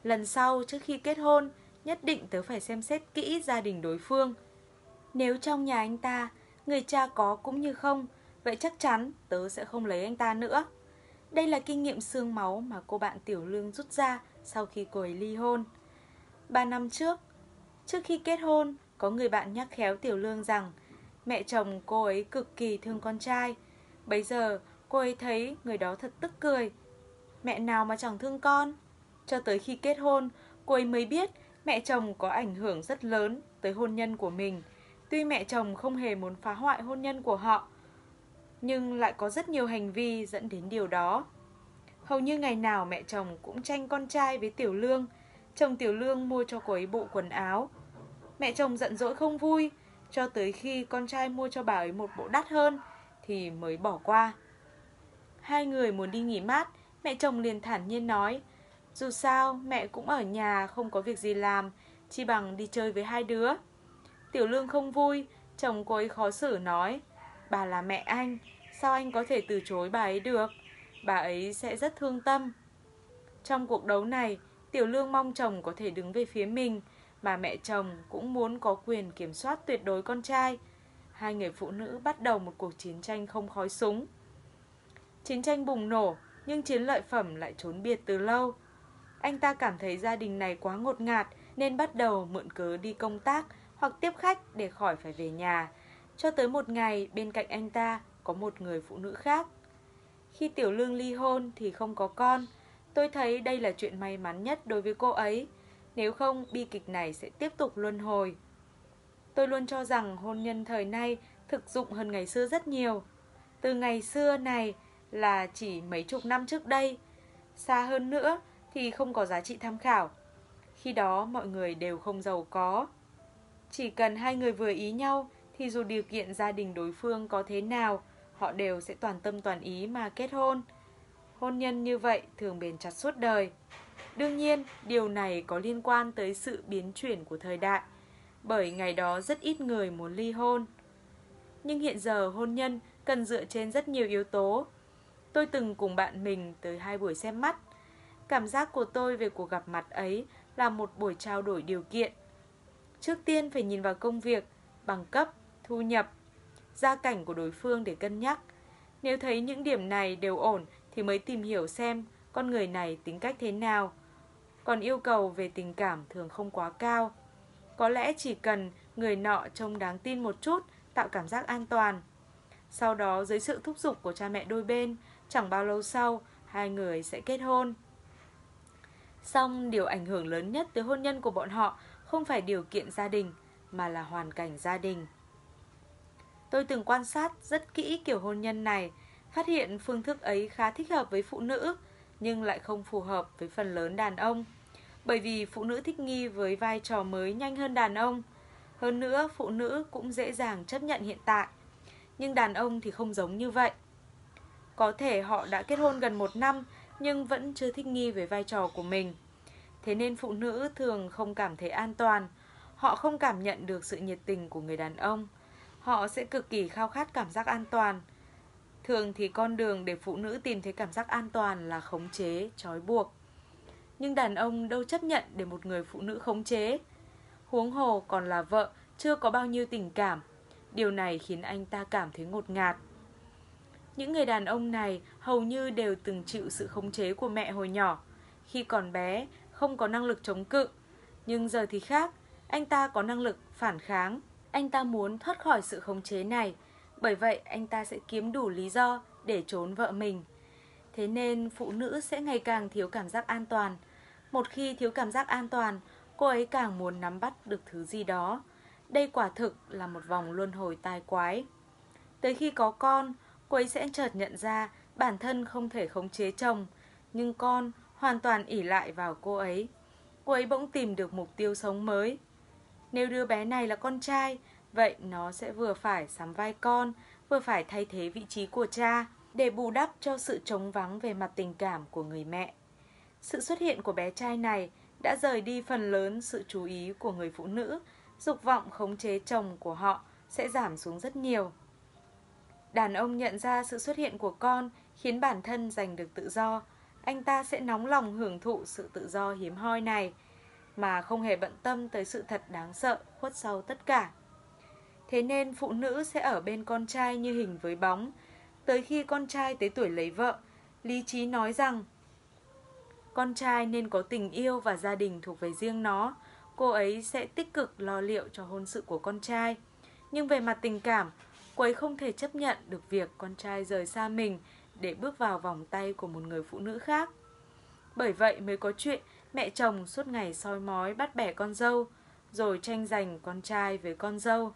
Lần sau trước khi kết hôn, nhất định tớ phải xem xét kỹ gia đình đối phương. Nếu trong nhà anh ta, người cha có cũng như không, vậy chắc chắn tớ sẽ không lấy anh ta nữa. Đây là kinh nghiệm xương máu mà cô bạn Tiểu Lương rút ra sau khi cô ấy ly hôn. 3 năm trước khi kết hôn, có người bạn nhắc khéo Tiểu Lương rằng mẹ chồng cô ấy cực kỳ thương con trai. Bấy giờ cô ấy thấy người đó thật tức cười. Mẹ nào mà chẳng thương con. Cho tới khi kết hôn, cô ấy mới biết mẹ chồng có ảnh hưởng rất lớn tới hôn nhân của mình. Tuy mẹ chồng không hề muốn phá hoại hôn nhân của họ, nhưng lại có rất nhiều hành vi dẫn đến điều đó. Hầu như ngày nào mẹ chồng cũng tranh con trai với Tiểu Lương. Chồng Tiểu Lương mua cho cô ấy bộ quần áo. Mẹ chồng giận dỗi không vui, cho tới khi con trai mua cho bà ấy một bộ đắt hơn thì mới bỏ qua. Hai người muốn đi nghỉ mát, mẹ chồng liền thản nhiên nói, dù sao mẹ cũng ở nhà không có việc gì làm, chi bằng đi chơi với hai đứa. Tiểu Lương không vui, chồng cô ấy khó xử nói, bà là mẹ anh, sao anh có thể từ chối bà ấy được, bà ấy sẽ rất thương tâm. Trong cuộc đấu này, Tiểu Lương mong chồng có thể đứng về phía mình, mà mẹ chồng cũng muốn có quyền kiểm soát tuyệt đối con trai. Hai người phụ nữ bắt đầu một cuộc chiến tranh không khói súng. Chiến tranh bùng nổ, nhưng chiến lợi phẩm lại trốn biệt từ lâu. Anh ta cảm thấy gia đình này quá ngột ngạt nên bắt đầu mượn cớ đi công tác hoặc tiếp khách để khỏi phải về nhà. Cho tới một ngày bên cạnh anh ta có một người phụ nữ khác. Khi Tiểu Lương ly hôn thì không có con. Tôi thấy đây là chuyện may mắn nhất đối với cô ấy. Nếu không, bi kịch này sẽ tiếp tục luân hồi. Tôi luôn cho rằng hôn nhân thời nay thực dụng hơn ngày xưa rất nhiều. Từ ngày xưa này là chỉ mấy chục năm trước đây. Xa hơn nữa thì không có giá trị tham khảo. Khi đó mọi người đều không giàu có. Chỉ cần hai người vừa ý nhau thì dù điều kiện gia đình đối phương có thế nào, họ đều sẽ toàn tâm toàn ý mà kết hôn. Hôn nhân như vậy thường bền chặt suốt đời. Đương nhiên, điều này có liên quan tới sự biến chuyển của thời đại, bởi ngày đó rất ít người muốn ly hôn. Nhưng hiện giờ hôn nhân cần dựa trên rất nhiều yếu tố. Tôi từng cùng bạn mình tới 2 buổi xem mắt. Cảm giác của tôi về cuộc gặp mặt ấy là một buổi trao đổi điều kiện. Trước tiên phải nhìn vào công việc, bằng cấp, thu nhập, gia cảnh của đối phương để cân nhắc. Nếu thấy những điểm này đều ổn thì mới tìm hiểu xem con người này tính cách thế nào. Còn yêu cầu về tình cảm thường không quá cao. Có lẽ chỉ cần người nọ trông đáng tin một chút, tạo cảm giác an toàn. Sau đó dưới sự thúc giục của cha mẹ đôi bên, chẳng bao lâu sau, hai người sẽ kết hôn. Song điều ảnh hưởng lớn nhất tới hôn nhân của bọn họ không phải điều kiện gia đình, mà là hoàn cảnh gia đình. Tôi từng quan sát rất kỹ kiểu hôn nhân này, phát hiện phương thức ấy khá thích hợp với phụ nữ, nhưng lại không phù hợp với phần lớn đàn ông. Bởi vì phụ nữ thích nghi với vai trò mới nhanh hơn đàn ông. Hơn nữa, phụ nữ cũng dễ dàng chấp nhận hiện tại. Nhưng đàn ông thì không giống như vậy. Có thể họ đã kết hôn gần 1 năm, nhưng vẫn chưa thích nghi với vai trò của mình. Thế nên phụ nữ thường không cảm thấy an toàn. Họ không cảm nhận được sự nhiệt tình của người đàn ông. Họ sẽ cực kỳ khao khát cảm giác an toàn. Thường thì con đường để phụ nữ tìm thấy cảm giác an toàn là khống chế, trói buộc. Nhưng đàn ông đâu chấp nhận để một người phụ nữ khống chế. Huống hồ còn là vợ, chưa có bao nhiêu tình cảm. Điều này khiến anh ta cảm thấy ngột ngạt. Những người đàn ông này hầu như đều từng chịu sự khống chế của mẹ hồi nhỏ. Khi còn bé, không có năng lực chống cự. Nhưng giờ thì khác, anh ta có năng lực phản kháng. Anh ta muốn thoát khỏi sự khống chế này. Bởi vậy anh ta sẽ kiếm đủ lý do để trốn vợ mình. Thế nên phụ nữ sẽ ngày càng thiếu cảm giác an toàn. Một khi thiếu cảm giác an toàn, cô ấy càng muốn nắm bắt được thứ gì đó. Đây quả thực là một vòng luân hồi tai quái. Tới khi có con, cô ấy sẽ chợt nhận ra bản thân không thể khống chế chồng, nhưng con hoàn toàn ỷ lại vào cô ấy. Cô ấy bỗng tìm được mục tiêu sống mới. Nếu đứa bé này là con trai, vậy nó sẽ vừa phải sắm vai con, vừa phải thay thế vị trí của cha, để bù đắp cho sự trống vắng về mặt tình cảm của người mẹ. Sự xuất hiện của bé trai này đã rời đi phần lớn sự chú ý của người phụ nữ, dục vọng khống chế chồng của họ sẽ giảm xuống rất nhiều. Đàn ông nhận ra sự xuất hiện của con khiến bản thân giành được tự do. anh ta sẽ nóng lòng hưởng thụ sự tự do hiếm hoi này, mà không hề bận tâm tới sự thật đáng sợ khuất sau tất cả. Thế nên phụ nữ sẽ ở bên con trai như hình với bóng. Tới khi con trai tới tuổi lấy vợ, lý trí nói rằng con trai nên có tình yêu và gia đình thuộc về riêng nó. Cô ấy sẽ tích cực lo liệu cho hôn sự của con trai. Nhưng về mặt tình cảm, cô ấy không thể chấp nhận được việc con trai rời xa mình để bước vào vòng tay của một người phụ nữ khác. Bởi vậy mới có chuyện mẹ chồng suốt ngày soi mói bắt bẻ con dâu, rồi tranh giành con trai với con dâu.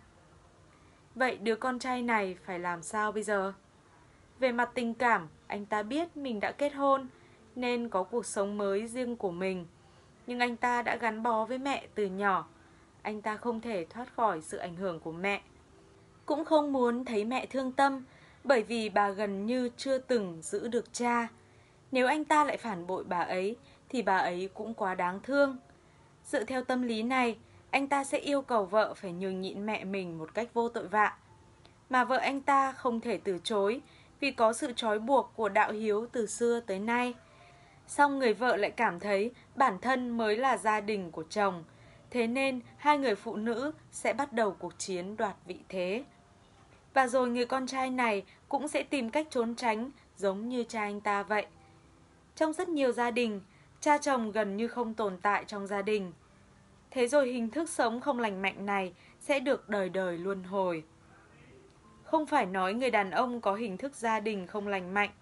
Vậy đứa con trai này phải làm sao bây giờ? Về mặt tình cảm, anh ta biết mình đã kết hôn nên có cuộc sống mới riêng của mình. Nhưng anh ta đã gắn bó với mẹ từ nhỏ. Anh ta không thể thoát khỏi sự ảnh hưởng của mẹ. Cũng không muốn thấy mẹ thương tâm, bởi vì bà gần như chưa từng giữ được cha. Nếu anh ta lại phản bội bà ấy thì bà ấy cũng quá đáng thương. Dựa theo tâm lý này, anh ta sẽ yêu cầu vợ phải nhường nhịn mẹ mình một cách vô tội vạ. Mà vợ anh ta không thể từ chối vì có sự trói buộc của đạo hiếu từ xưa tới nay. Song người vợ lại cảm thấy bản thân mới là gia đình của chồng. Thế nên hai người phụ nữ sẽ bắt đầu cuộc chiến đoạt vị thế. Và rồi người con trai này cũng sẽ tìm cách trốn tránh giống như cha anh ta vậy. Trong rất nhiều gia đình, cha chồng gần như không tồn tại trong gia đình. Thế rồi hình thức sống không lành mạnh này sẽ được đời đời luân hồi. Không phải nói người đàn ông có hình thức gia đình không lành mạnh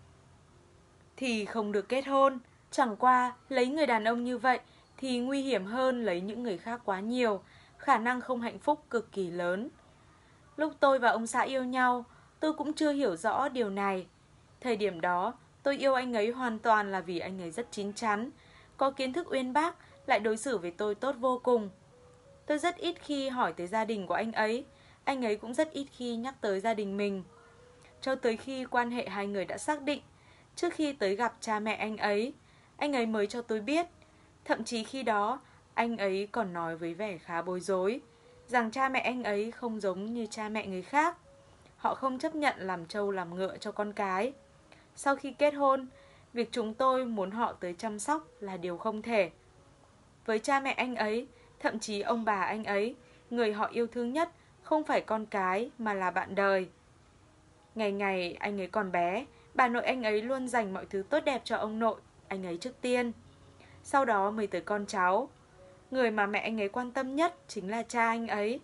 thì không được kết hôn. Chẳng qua lấy người đàn ông như vậy thì nguy hiểm hơn lấy những người khác quá nhiều, khả năng không hạnh phúc cực kỳ lớn. Lúc tôi và ông xã yêu nhau, tôi cũng chưa hiểu rõ điều này. Thời điểm đó, tôi yêu anh ấy hoàn toàn là vì anh ấy rất chín chắn, có kiến thức uyên bác, lại đối xử với tôi tốt vô cùng. Tôi rất ít khi hỏi tới gia đình của anh ấy cũng rất ít khi nhắc tới gia đình mình. Cho tới khi quan hệ hai người đã xác định, trước khi tới gặp cha mẹ anh ấy mới cho tôi biết. Thậm chí khi đó, anh ấy còn nói với vẻ khá bối rối, rằng cha mẹ anh ấy không giống như cha mẹ người khác. Họ không chấp nhận làm trâu làm ngựa cho con cái. Sau khi kết hôn, việc chúng tôi muốn họ tới chăm sóc là điều không thể. Với cha mẹ anh ấy, thậm chí ông bà anh ấy, người họ yêu thương nhất không phải con cái mà là bạn đời. Ngày ngày anh ấy còn bé, bà nội anh ấy luôn dành mọi thứ tốt đẹp cho ông nội anh ấy trước tiên. Sau đó mới tới con cháu. Người mà mẹ anh ấy quan tâm nhất chính là cha anh ấy,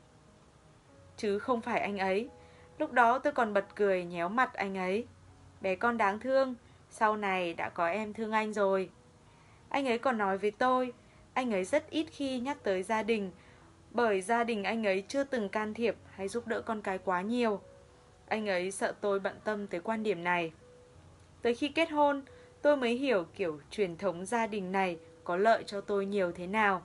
chứ không phải anh ấy. Lúc đó tôi còn bật cười nhéo mặt anh ấy. Bé con đáng thương, sau này đã có em thương anh rồi. Anh ấy còn nói với tôi, anh ấy rất ít khi nhắc tới gia đình, bởi gia đình anh ấy chưa từng can thiệp hay giúp đỡ con cái quá nhiều. Anh ấy sợ tôi bận tâm tới quan điểm này. Tới khi kết hôn, tôi mới hiểu kiểu truyền thống gia đình này có lợi cho tôi nhiều thế nào.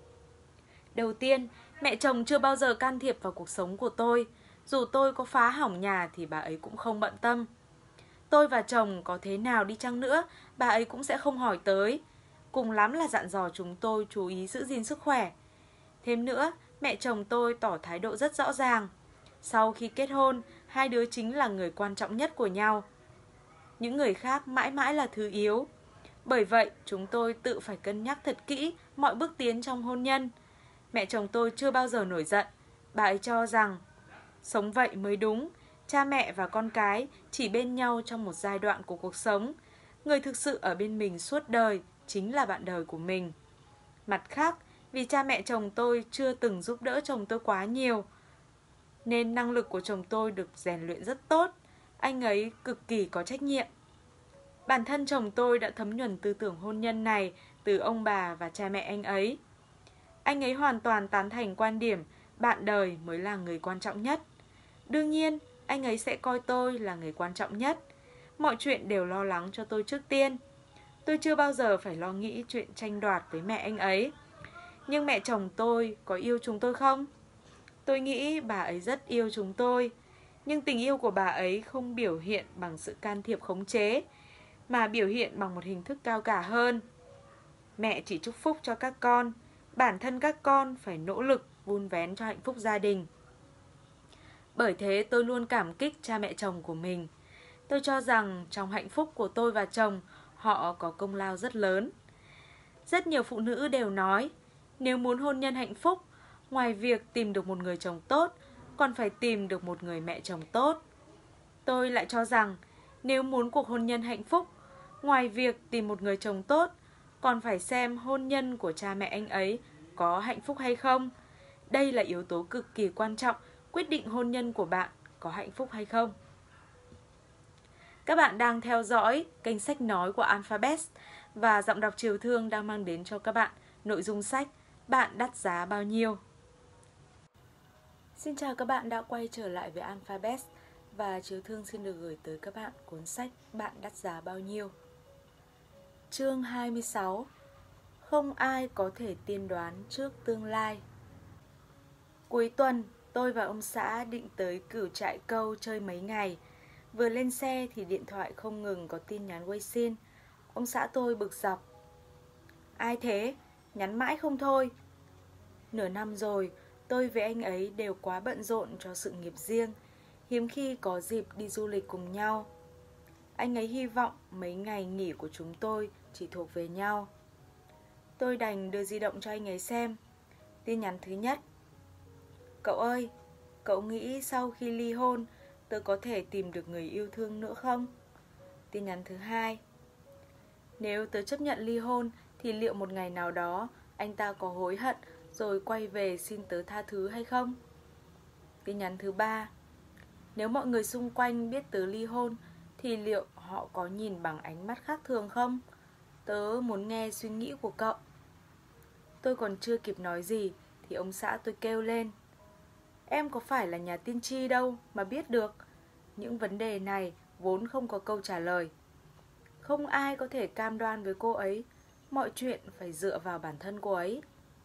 Đầu tiên, mẹ chồng chưa bao giờ can thiệp vào cuộc sống của tôi. Dù tôi có phá hỏng nhà thì bà ấy cũng không bận tâm. Tôi và chồng có thế nào đi chăng nữa, bà ấy cũng sẽ không hỏi tới. Cùng lắm là dặn dò chúng tôi chú ý giữ gìn sức khỏe. Thêm nữa, mẹ chồng tôi tỏ thái độ rất rõ ràng. Sau khi kết hôn, hai đứa chính là người quan trọng nhất của nhau. Những người khác mãi mãi là thứ yếu. Bởi vậy, chúng tôi tự phải cân nhắc thật kỹ mọi bước tiến trong hôn nhân. Mẹ chồng tôi chưa bao giờ nổi giận. Bà ấy cho rằng sống vậy mới đúng. Cha mẹ và con cái chỉ bên nhau trong một giai đoạn của cuộc sống. Người thực sự ở bên mình suốt đời chính là bạn đời của mình. Mặt khác, vì cha mẹ chồng tôi chưa từng giúp đỡ chồng tôi quá nhiều, nên năng lực của chồng tôi được rèn luyện rất tốt. Anh ấy cực kỳ có trách nhiệm. Bản thân chồng tôi đã thấm nhuần tư tưởng hôn nhân này từ ông bà và cha mẹ anh ấy. Anh ấy hoàn toàn tán thành quan điểm bạn đời mới là người quan trọng nhất. Đương nhiên, anh ấy sẽ coi tôi là người quan trọng nhất. Mọi chuyện đều lo lắng cho tôi trước tiên. Tôi chưa bao giờ phải lo nghĩ chuyện tranh đoạt với mẹ anh ấy. Nhưng mẹ chồng tôi có yêu chúng tôi không? Tôi nghĩ bà ấy rất yêu chúng tôi. Nhưng tình yêu của bà ấy không biểu hiện bằng sự can thiệp khống chế, mà biểu hiện bằng một hình thức cao cả hơn. Mẹ chỉ chúc phúc cho các con. Bản thân các con phải nỗ lực vun vén cho hạnh phúc gia đình. Bởi thế tôi luôn cảm kích cha mẹ chồng của mình. Tôi cho rằng trong hạnh phúc của tôi và chồng, họ có công lao rất lớn. Rất nhiều phụ nữ đều nói, nếu muốn hôn nhân hạnh phúc, ngoài việc tìm được một người chồng tốt, còn phải tìm được một người mẹ chồng tốt. Tôi lại cho rằng, nếu muốn cuộc hôn nhân hạnh phúc, ngoài việc tìm một người chồng tốt, còn phải xem hôn nhân của cha mẹ anh ấy có hạnh phúc hay không. Đây là yếu tố cực kỳ quan trọng quyết định hôn nhân của bạn có hạnh phúc hay không. Các bạn đang theo dõi kênh sách nói của Alphabet và Giọng đọc Triều Thương đang mang đến cho các bạn nội dung sách Bạn đắt giá bao nhiêu. Xin chào các bạn đã quay trở lại với Alphabet và Triều Thương xin được gửi tới các bạn cuốn sách Bạn đắt giá bao nhiêu. Chương 26. Không ai có thể tiên đoán trước tương lai. Cuối tuần, tôi và ông xã định tới Cửu Trại Câu chơi mấy ngày. Vừa lên xe thì điện thoại không ngừng có tin nhắn Weixin. Ông xã tôi bực dọc. Ai thế? Nhắn mãi không thôi. Nửa năm rồi, tôi với anh ấy đều quá bận rộn cho sự nghiệp riêng, hiếm khi có dịp đi du lịch cùng nhau. Anh ấy hy vọng mấy ngày nghỉ của chúng tôi chỉ thuộc về nhau. Tôi đành đưa di động cho anh ấy xem. Tin nhắn thứ nhất. Cậu ơi, cậu nghĩ sau khi ly hôn, tớ có thể tìm được người yêu thương nữa không? Tin nhắn thứ hai. Nếu tớ chấp nhận ly hôn, thì liệu một ngày nào đó anh ta có hối hận rồi quay về xin tớ tha thứ hay không? Tin nhắn thứ ba. Nếu mọi người xung quanh biết tớ ly hôn, thì liệu họ có nhìn bằng ánh mắt khác thường không? Tớ muốn nghe suy nghĩ của cậu. Tôi còn chưa kịp nói gì thì ông xã tôi kêu lên. Em có phải là nhà tiên tri đâu mà biết được. Những vấn đề này vốn không có câu trả lời. Không ai có thể cam đoan với cô ấy. Mọi chuyện phải dựa vào bản thân cô ấy.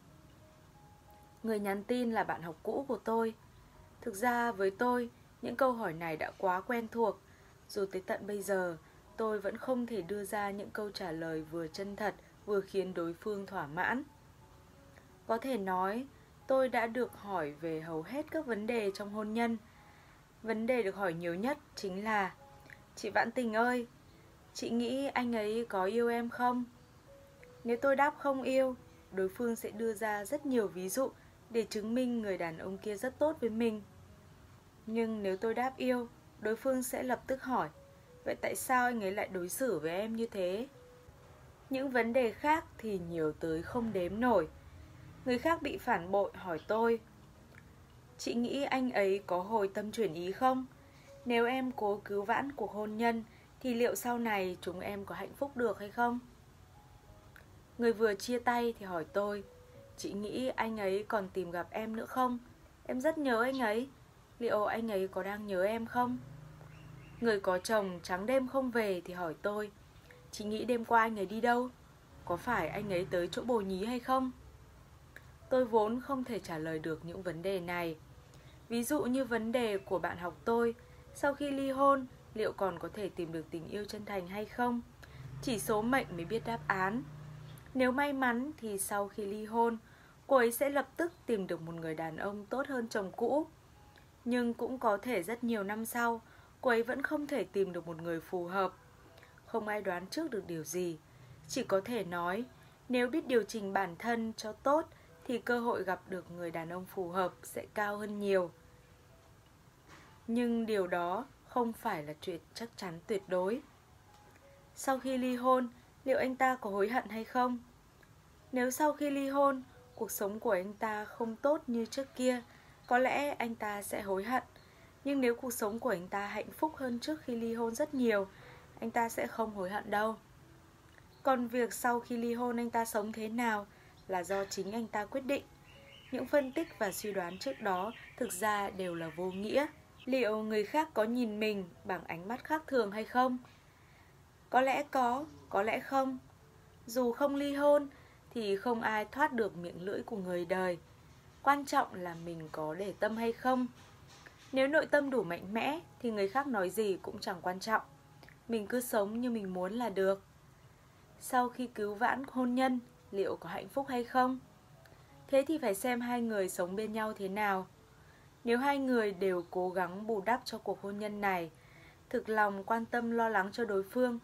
Người nhắn tin là bạn học cũ của tôi. Thực ra với tôi, những câu hỏi này đã quá quen thuộc. Dù tới tận bây giờ, tôi vẫn không thể đưa ra những câu trả lời vừa chân thật, vừa khiến đối phương thỏa mãn. Có thể nói, tôi đã được hỏi về hầu hết các vấn đề trong hôn nhân. Vấn đề được hỏi nhiều nhất chính là: chị Vãn Tình ơi, chị nghĩ anh ấy có yêu em không? Nếu tôi đáp không yêu, đối phương sẽ đưa ra rất nhiều ví dụ để chứng minh người đàn ông kia rất tốt với mình. Nhưng nếu tôi đáp yêu, đối phương sẽ lập tức hỏi: vậy tại sao anh ấy lại đối xử với em như thế? Những vấn đề khác thì nhiều tới không đếm nổi. Người khác bị phản bội hỏi tôi: chị nghĩ anh ấy có hồi tâm chuyển ý không? Nếu em cố cứu vãn cuộc hôn nhân, thì liệu sau này chúng em có hạnh phúc được hay không? Người vừa chia tay thì hỏi tôi: chị nghĩ anh ấy còn tìm gặp em nữa không? Em rất nhớ anh ấy. Liệu anh ấy có đang nhớ em không? Người có chồng trắng đêm không về thì hỏi tôi: chị nghĩ đêm qua anh ấy đi đâu? Có phải anh ấy tới chỗ bồ nhí hay không? Tôi vốn không thể trả lời được những vấn đề này. Ví dụ như vấn đề của bạn học tôi: sau khi ly hôn, liệu còn có thể tìm được tình yêu chân thành hay không? Chỉ số mệnh mới biết đáp án. Nếu may mắn thì sau khi ly hôn, cô ấy sẽ lập tức tìm được một người đàn ông tốt hơn chồng cũ. Nhưng cũng có thể rất nhiều năm sau, cô ấy vẫn không thể tìm được một người phù hợp. Không ai đoán trước được điều gì. Chỉ có thể nói, nếu biết điều chỉnh bản thân cho tốt thì cơ hội gặp được người đàn ông phù hợp sẽ cao hơn nhiều. Nhưng điều đó không phải là chuyện chắc chắn tuyệt đối. Sau khi ly hôn, liệu anh ta có hối hận hay không? Nếu sau khi ly hôn, cuộc sống của anh ta không tốt như trước kia, có lẽ anh ta sẽ hối hận. Nhưng nếu cuộc sống của anh ta hạnh phúc hơn trước khi ly hôn rất nhiều, anh ta sẽ không hối hận đâu. Còn việc sau khi ly hôn anh ta sống thế nào là do chính anh ta quyết định. Những phân tích và suy đoán trước đó thực ra đều là vô nghĩa. Liệu người khác có nhìn mình bằng ánh mắt khác thường hay không? Có lẽ không. Dù không ly hôn thì không ai thoát được miệng lưỡi của người đời. Quan trọng là mình có để tâm hay không. Nếu nội tâm đủ mạnh mẽ thì người khác nói gì cũng chẳng quan trọng. Mình cứ sống như mình muốn là được. Sau khi cứu vãn hôn nhân, liệu có hạnh phúc hay không? Thế thì phải xem hai người sống bên nhau thế nào. Nếu hai người đều cố gắng bù đắp cho cuộc hôn nhân này, thực lòng quan tâm lo lắng cho đối phương,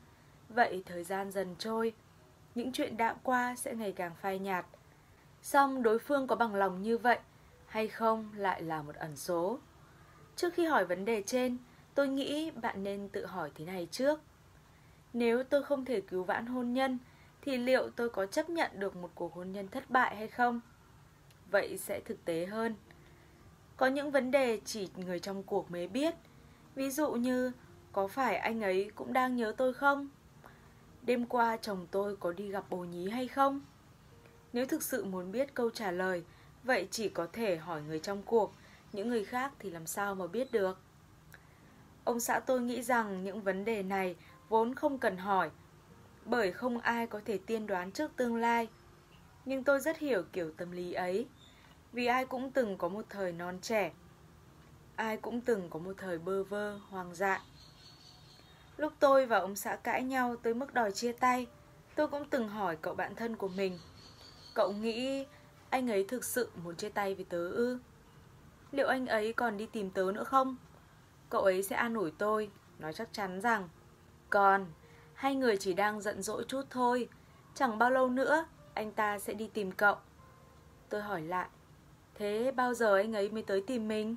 Vậy thời gian dần trôi, những chuyện đã qua sẽ ngày càng phai nhạt. Song đối phương có bằng lòng như vậy hay không lại là một ẩn số. Trước khi hỏi vấn đề trên, tôi nghĩ bạn nên tự hỏi thế này trước. Nếu tôi không thể cứu vãn hôn nhân, thì liệu tôi có chấp nhận được một cuộc hôn nhân thất bại hay không? Vậy sẽ thực tế hơn. Có những vấn đề chỉ người trong cuộc mới biết. Ví dụ như, có phải anh ấy cũng đang nhớ tôi không? Đêm qua chồng tôi có đi gặp bồ nhí hay không? Nếu thực sự muốn biết câu trả lời, vậy chỉ có thể hỏi người trong cuộc, những người khác thì làm sao mà biết được. Ông xã tôi nghĩ rằng những vấn đề này vốn không cần hỏi, bởi không ai có thể tiên đoán trước tương lai. Nhưng tôi rất hiểu kiểu tâm lý ấy, vì ai cũng từng có một thời non trẻ, ai cũng từng có một thời bơ vơ, hoang dại. Lúc tôi và ông xã cãi nhau tới mức đòi chia tay, tôi cũng từng hỏi cậu bạn thân của mình, cậu nghĩ anh ấy thực sự muốn chia tay với tớ ư? Liệu anh ấy còn đi tìm tớ nữa không? Cậu ấy sẽ an ủi tôi, nói chắc chắn rằng còn, hai người chỉ đang giận dỗi chút thôi, chẳng bao lâu nữa anh ta sẽ đi tìm cậu. Tôi hỏi lại, thế bao giờ anh ấy mới tới tìm mình?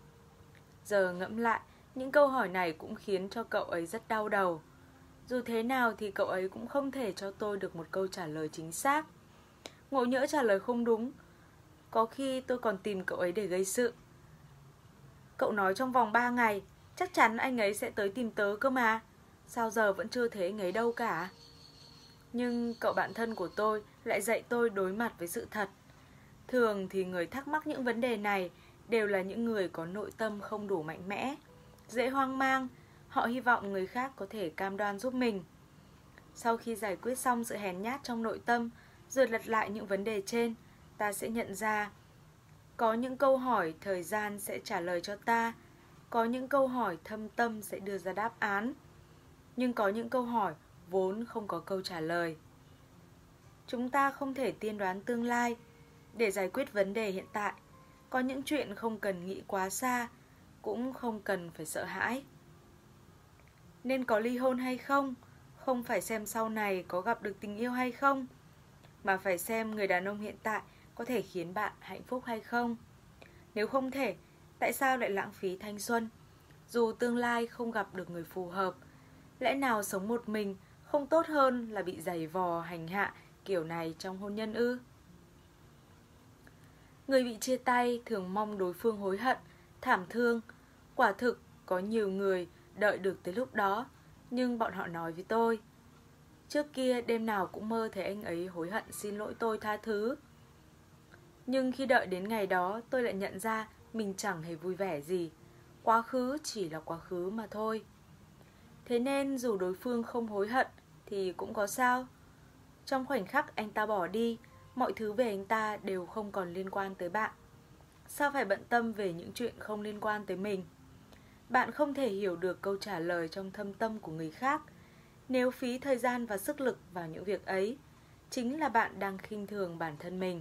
Giờ ngẫm lại, những câu hỏi này cũng khiến cho cậu ấy rất đau đầu. Dù thế nào thì cậu ấy cũng không thể cho tôi được một câu trả lời chính xác. Ngộ nhỡ trả lời không đúng, có khi tôi còn tìm cậu ấy để gây sự. Cậu nói trong vòng 3 ngày, chắc chắn anh ấy sẽ tới tìm tớ cơ mà. Sao giờ vẫn chưa thấy anh ấy đâu cả? Nhưng cậu bạn thân của tôi lại dạy tôi đối mặt với sự thật. Thường thì người thắc mắc những vấn đề này đều là những người có nội tâm không đủ mạnh mẽ, dễ hoang mang. Họ hy vọng người khác có thể cam đoan giúp mình. Sau khi giải quyết xong sự hèn nhát trong nội tâm, rồi lật lại những vấn đề trên, ta sẽ nhận ra có những câu hỏi thời gian sẽ trả lời cho ta, có những câu hỏi thâm tâm sẽ đưa ra đáp án, nhưng có những câu hỏi vốn không có câu trả lời. Chúng ta không thể tiên đoán tương lai. Để giải quyết vấn đề hiện tại, có những chuyện không cần nghĩ quá xa, cũng không cần phải sợ hãi. Nên có ly hôn hay không phải xem sau này có gặp được tình yêu hay không, mà phải xem người đàn ông hiện tại có thể khiến bạn hạnh phúc hay không. Nếu không thể, tại sao lại lãng phí thanh xuân? Dù tương lai không gặp được người phù hợp, lẽ nào sống một mình không tốt hơn là bị giày vò hành hạ kiểu này trong hôn nhân ư? Người bị chia tay thường mong đối phương hối hận, thảm thương. Quả thực có nhiều người đợi được tới lúc đó, nhưng bọn họ nói với tôi, trước kia đêm nào cũng mơ thấy anh ấy hối hận xin lỗi tôi tha thứ. Nhưng khi đợi đến ngày đó, tôi lại nhận ra mình chẳng hề vui vẻ gì. Quá khứ chỉ là quá khứ mà thôi. Thế nên dù đối phương không hối hận thì cũng có sao. Trong khoảnh khắc anh ta bỏ đi, mọi thứ về anh ta đều không còn liên quan tới bạn. Sao phải bận tâm về những chuyện không liên quan tới mình? Bạn không thể hiểu được câu trả lời trong thâm tâm của người khác. Nếu phí thời gian và sức lực vào những việc ấy, chính là bạn đang khinh thường bản thân mình.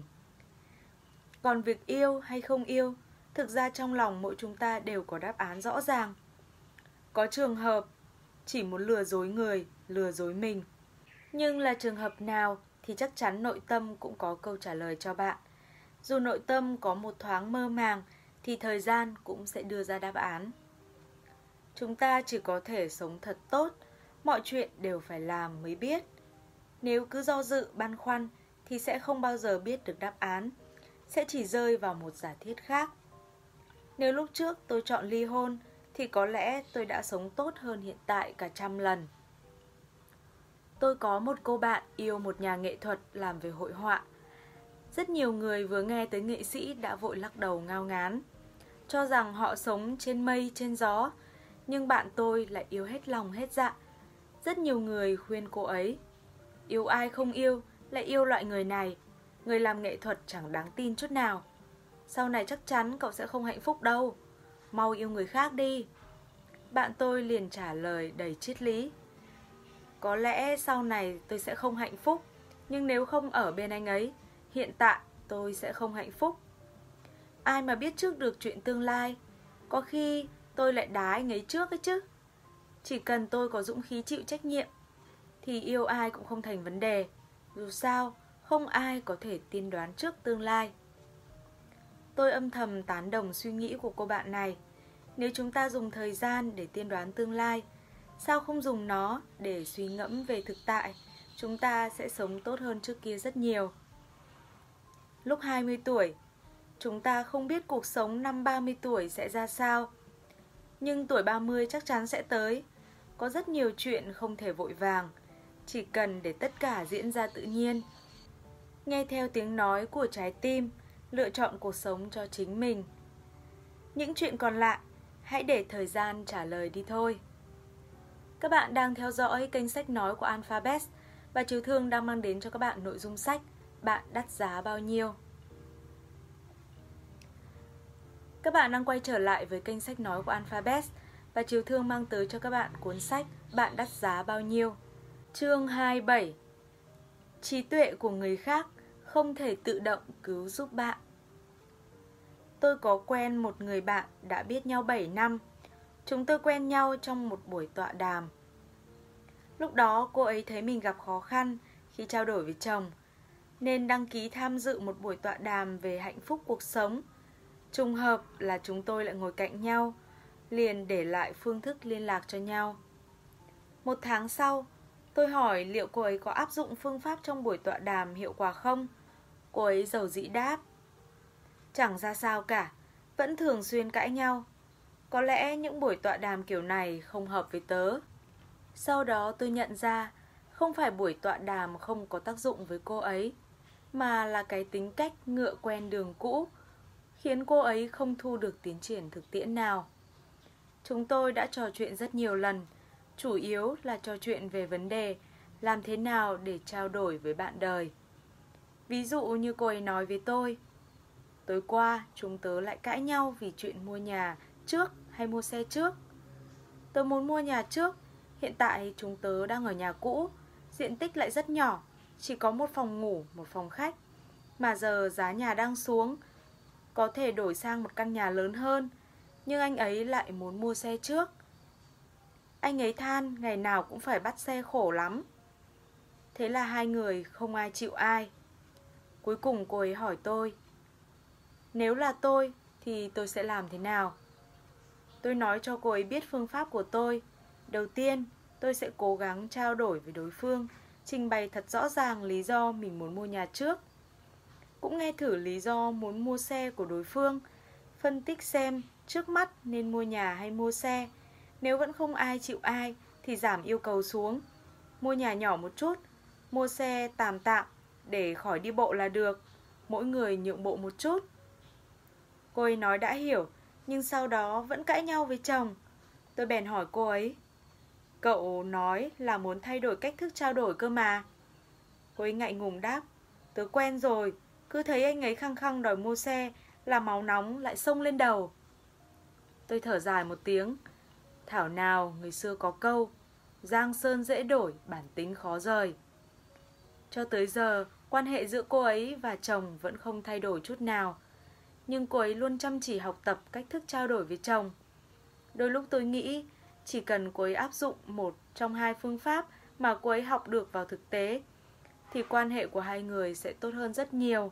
Còn việc yêu hay không yêu, thực ra trong lòng mỗi chúng ta đều có đáp án rõ ràng. Có trường hợp chỉ muốn lừa dối người, lừa dối mình. Nhưng là trường hợp nào thì chắc chắn nội tâm cũng có câu trả lời cho bạn. Dù nội tâm có một thoáng mơ màng thì thời gian cũng sẽ đưa ra đáp án. Chúng ta chỉ có thể sống thật tốt, mọi chuyện đều phải làm mới biết. Nếu cứ do dự băn khoăn thì sẽ không bao giờ biết được đáp án, sẽ chỉ rơi vào một giả thiết khác. Nếu lúc trước tôi chọn ly hôn thì có lẽ tôi đã sống tốt hơn hiện tại cả 100 lần. Tôi có một cô bạn yêu một nhà nghệ thuật làm về hội họa. Rất nhiều người vừa nghe tới nghệ sĩ đã vội lắc đầu ngao ngán, cho rằng họ sống trên mây trên gió. Nhưng bạn tôi lại yêu hết lòng hết dạ. Rất nhiều người khuyên cô ấy, yêu ai không yêu, lại yêu loại người này. Người làm nghệ thuật chẳng đáng tin chút nào. Sau này chắc chắn cậu sẽ không hạnh phúc đâu. Mau yêu người khác đi. Bạn tôi liền trả lời đầy triết lý, có lẽ sau này tôi sẽ không hạnh phúc, nhưng nếu không ở bên anh ấy, hiện tại tôi sẽ không hạnh phúc. Ai mà biết trước được chuyện tương lai. Có khi tôi lại đá anh ấy trước ấy chứ. Chỉ cần tôi có dũng khí chịu trách nhiệm thì yêu ai cũng không thành vấn đề. Dù sao, không ai có thể tiên đoán trước tương lai. Tôi âm thầm tán đồng suy nghĩ của cô bạn này. Nếu chúng ta dùng thời gian để tiên đoán tương lai, sao không dùng nó để suy ngẫm về thực tại? Chúng ta sẽ sống tốt hơn trước kia rất nhiều. Lúc 20 tuổi, chúng ta không biết cuộc sống năm 30 tuổi sẽ ra sao. Nhưng tuổi 30 chắc chắn sẽ tới. Có rất nhiều chuyện không thể vội vàng, chỉ cần để tất cả diễn ra tự nhiên. Nghe theo tiếng nói của trái tim, lựa chọn cuộc sống cho chính mình. Những chuyện còn lại, hãy để thời gian trả lời đi thôi. Các bạn đang theo dõi kênh sách nói của Alphabet và Chiếu Thương đang mang đến cho các bạn nội dung sách Bạn đắt giá bao nhiêu. Các bạn đang quay trở lại với kênh sách nói của Alphabet và Chiếu Thương mang tới cho các bạn cuốn sách Bạn đắt giá bao nhiêu. Chương 27. Trí tuệ của người khác không thể tự động cứu giúp bạn. Tôi có quen một người bạn đã biết nhau 7 năm. Chúng tôi quen nhau trong một buổi tọa đàm. Lúc đó cô ấy thấy mình gặp khó khăn khi trao đổi với chồng, nên đăng ký tham dự một buổi tọa đàm về hạnh phúc cuộc sống. Trùng hợp là chúng tôi lại ngồi cạnh nhau, liền để lại phương thức liên lạc cho nhau. 1 tháng sau, tôi hỏi liệu cô ấy có áp dụng phương pháp trong buổi tọa đàm hiệu quả không? Cô ấy giàu dĩ đáp: chẳng ra sao cả, vẫn thường xuyên cãi nhau. Có lẽ những buổi tọa đàm kiểu này không hợp với tớ. Sau đó tôi nhận ra không phải buổi tọa đàm không có tác dụng với cô ấy, mà là cái tính cách ngựa quen đường cũ khiến cô ấy không thu được tiến triển thực tiễn nào. Chúng tôi đã trò chuyện rất nhiều lần, chủ yếu là trò chuyện về vấn đề làm thế nào để trao đổi với bạn đời. Ví dụ như cô ấy nói với tôi: tối qua chúng tớ lại cãi nhau vì chuyện mua nhà trước hay mua xe trước. Tớ muốn mua nhà trước. Hiện tại chúng tớ đang ở nhà cũ, diện tích lại rất nhỏ, chỉ có 1 phòng ngủ, 1 phòng khách. Mà giờ giá nhà đang xuống, có thể đổi sang một căn nhà lớn hơn, nhưng anh ấy lại muốn mua xe trước. Anh ấy than ngày nào cũng phải bắt xe khổ lắm. Thế là hai người không ai chịu ai. Cuối cùng cô ấy hỏi tôi: nếu là tôi thì tôi sẽ làm thế nào? Tôi nói cho cô ấy biết phương pháp của tôi. Đầu tiên, tôi sẽ cố gắng trao đổi với đối phương, trình bày thật rõ ràng lý do mình muốn mua nhà trước. Cũng nghe thử lý do muốn mua xe của đối phương, phân tích xem trước mắt nên mua nhà hay mua xe. Nếu vẫn không ai chịu ai thì giảm yêu cầu xuống, mua nhà nhỏ một chút, mua xe tạm tạm để khỏi đi bộ là được, mỗi người nhượng bộ một chút. Cô ấy nói đã hiểu, nhưng sau đó vẫn cãi nhau với chồng. Tôi bèn hỏi cô ấy: cậu nói là muốn thay đổi cách thức trao đổi cơ mà. Cô ấy ngại ngùng đáp: tớ quen rồi, cứ thấy anh ấy khăng khăng đòi mua xe là máu nóng lại xông lên đầu. Tôi thở dài một tiếng. Thảo nào người xưa có câu: giang sơn dễ đổi, bản tính khó rời. Cho tới giờ, quan hệ giữa cô ấy và chồng vẫn không thay đổi chút nào. Nhưng cô ấy luôn chăm chỉ học tập cách thức trao đổi với chồng. Đôi lúc tôi nghĩ chỉ cần cô ấy áp dụng một trong 2 phương pháp mà cô ấy học được vào thực tế thì quan hệ của hai người sẽ tốt hơn rất nhiều.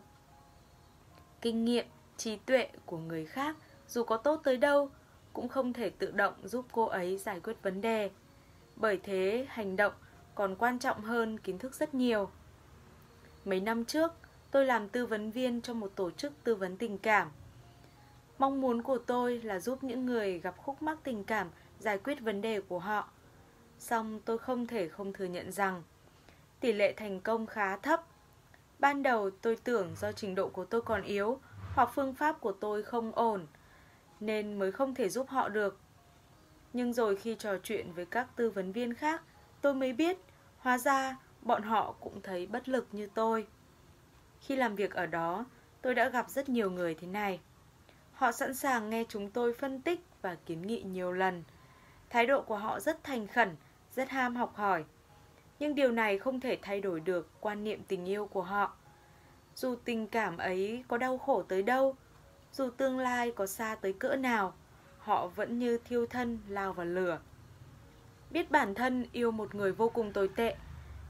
Kinh nghiệm, trí tuệ của người khác dù có tốt tới đâu cũng không thể tự động giúp cô ấy giải quyết vấn đề. Bởi thế hành động còn quan trọng hơn kiến thức rất nhiều. Mấy năm trước, tôi làm tư vấn viên cho một tổ chức tư vấn tình cảm. Mong muốn của tôi là giúp những người gặp khúc mắc tình cảm giải quyết vấn đề của họ. Song tôi không thể không thừa nhận rằng tỷ lệ thành công khá thấp. Ban đầu tôi tưởng do trình độ của tôi còn yếu hoặc phương pháp của tôi không ổn nên mới không thể giúp họ được. Nhưng rồi khi trò chuyện với các tư vấn viên khác, tôi mới biết hóa ra bọn họ cũng thấy bất lực như tôi. Khi làm việc ở đó, tôi đã gặp rất nhiều người thế này. Họ sẵn sàng nghe chúng tôi phân tích và kiến nghị nhiều lần. Thái độ của họ rất thành khẩn, rất ham học hỏi. Nhưng điều này không thể thay đổi được quan niệm tình yêu của họ. Dù tình cảm ấy có đau khổ tới đâu, dù tương lai có xa tới cỡ nào, họ vẫn như thiêu thân lao vào lửa. Biết bản thân yêu một người vô cùng tồi tệ,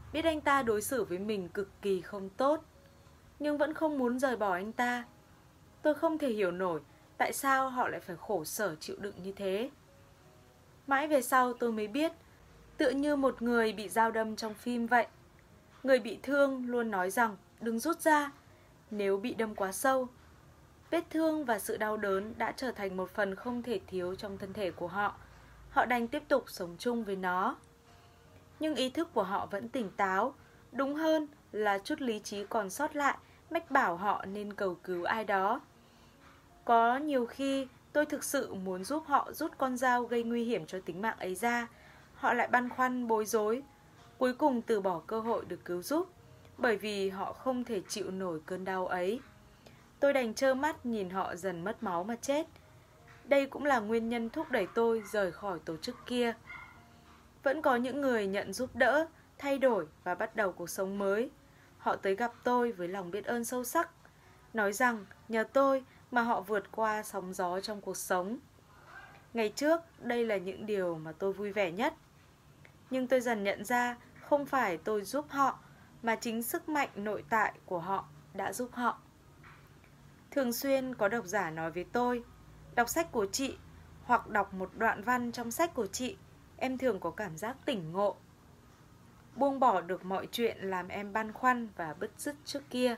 biết anh ta đối xử với mình cực kỳ không tốt, nhưng vẫn không muốn rời bỏ anh ta. Tôi không thể hiểu nổi tại sao họ lại phải khổ sở chịu đựng như thế. Mãi về sau tôi mới biết, tựa như một người bị dao đâm trong phim vậy. Người bị thương luôn nói rằng đừng rút ra nếu bị đâm quá sâu. Vết thương và sự đau đớn đã trở thành một phần không thể thiếu trong thân thể của họ. Họ đành tiếp tục sống chung với nó. Nhưng ý thức của họ vẫn tỉnh táo. Đúng hơn là chút lý trí còn sót lại mách bảo họ nên cầu cứu ai đó. Có nhiều khi tôi thực sự muốn giúp họ rút con dao gây nguy hiểm cho tính mạng ấy ra. Họ lại băn khoăn bối rối, cuối cùng từ bỏ cơ hội được cứu giúp, bởi vì họ không thể chịu nổi cơn đau ấy. Tôi đành trơ mắt nhìn họ dần mất máu mà chết. Đây cũng là nguyên nhân thúc đẩy tôi rời khỏi tổ chức kia. Vẫn có những người nhận giúp đỡ, thay đổi và bắt đầu cuộc sống mới. Họ tới gặp tôi với lòng biết ơn sâu sắc, nói rằng nhờ tôi mà họ vượt qua sóng gió trong cuộc sống. Ngày trước, đây là những điều mà tôi vui vẻ nhất. Nhưng tôi dần nhận ra không phải tôi giúp họ, mà chính sức mạnh nội tại của họ đã giúp họ. Thường xuyên có độc giả nói với tôi, đọc sách của chị hoặc đọc một đoạn văn trong sách của chị, em thường có cảm giác tỉnh ngộ, buông bỏ được mọi chuyện làm em băn khoăn và bứt rứt trước kia.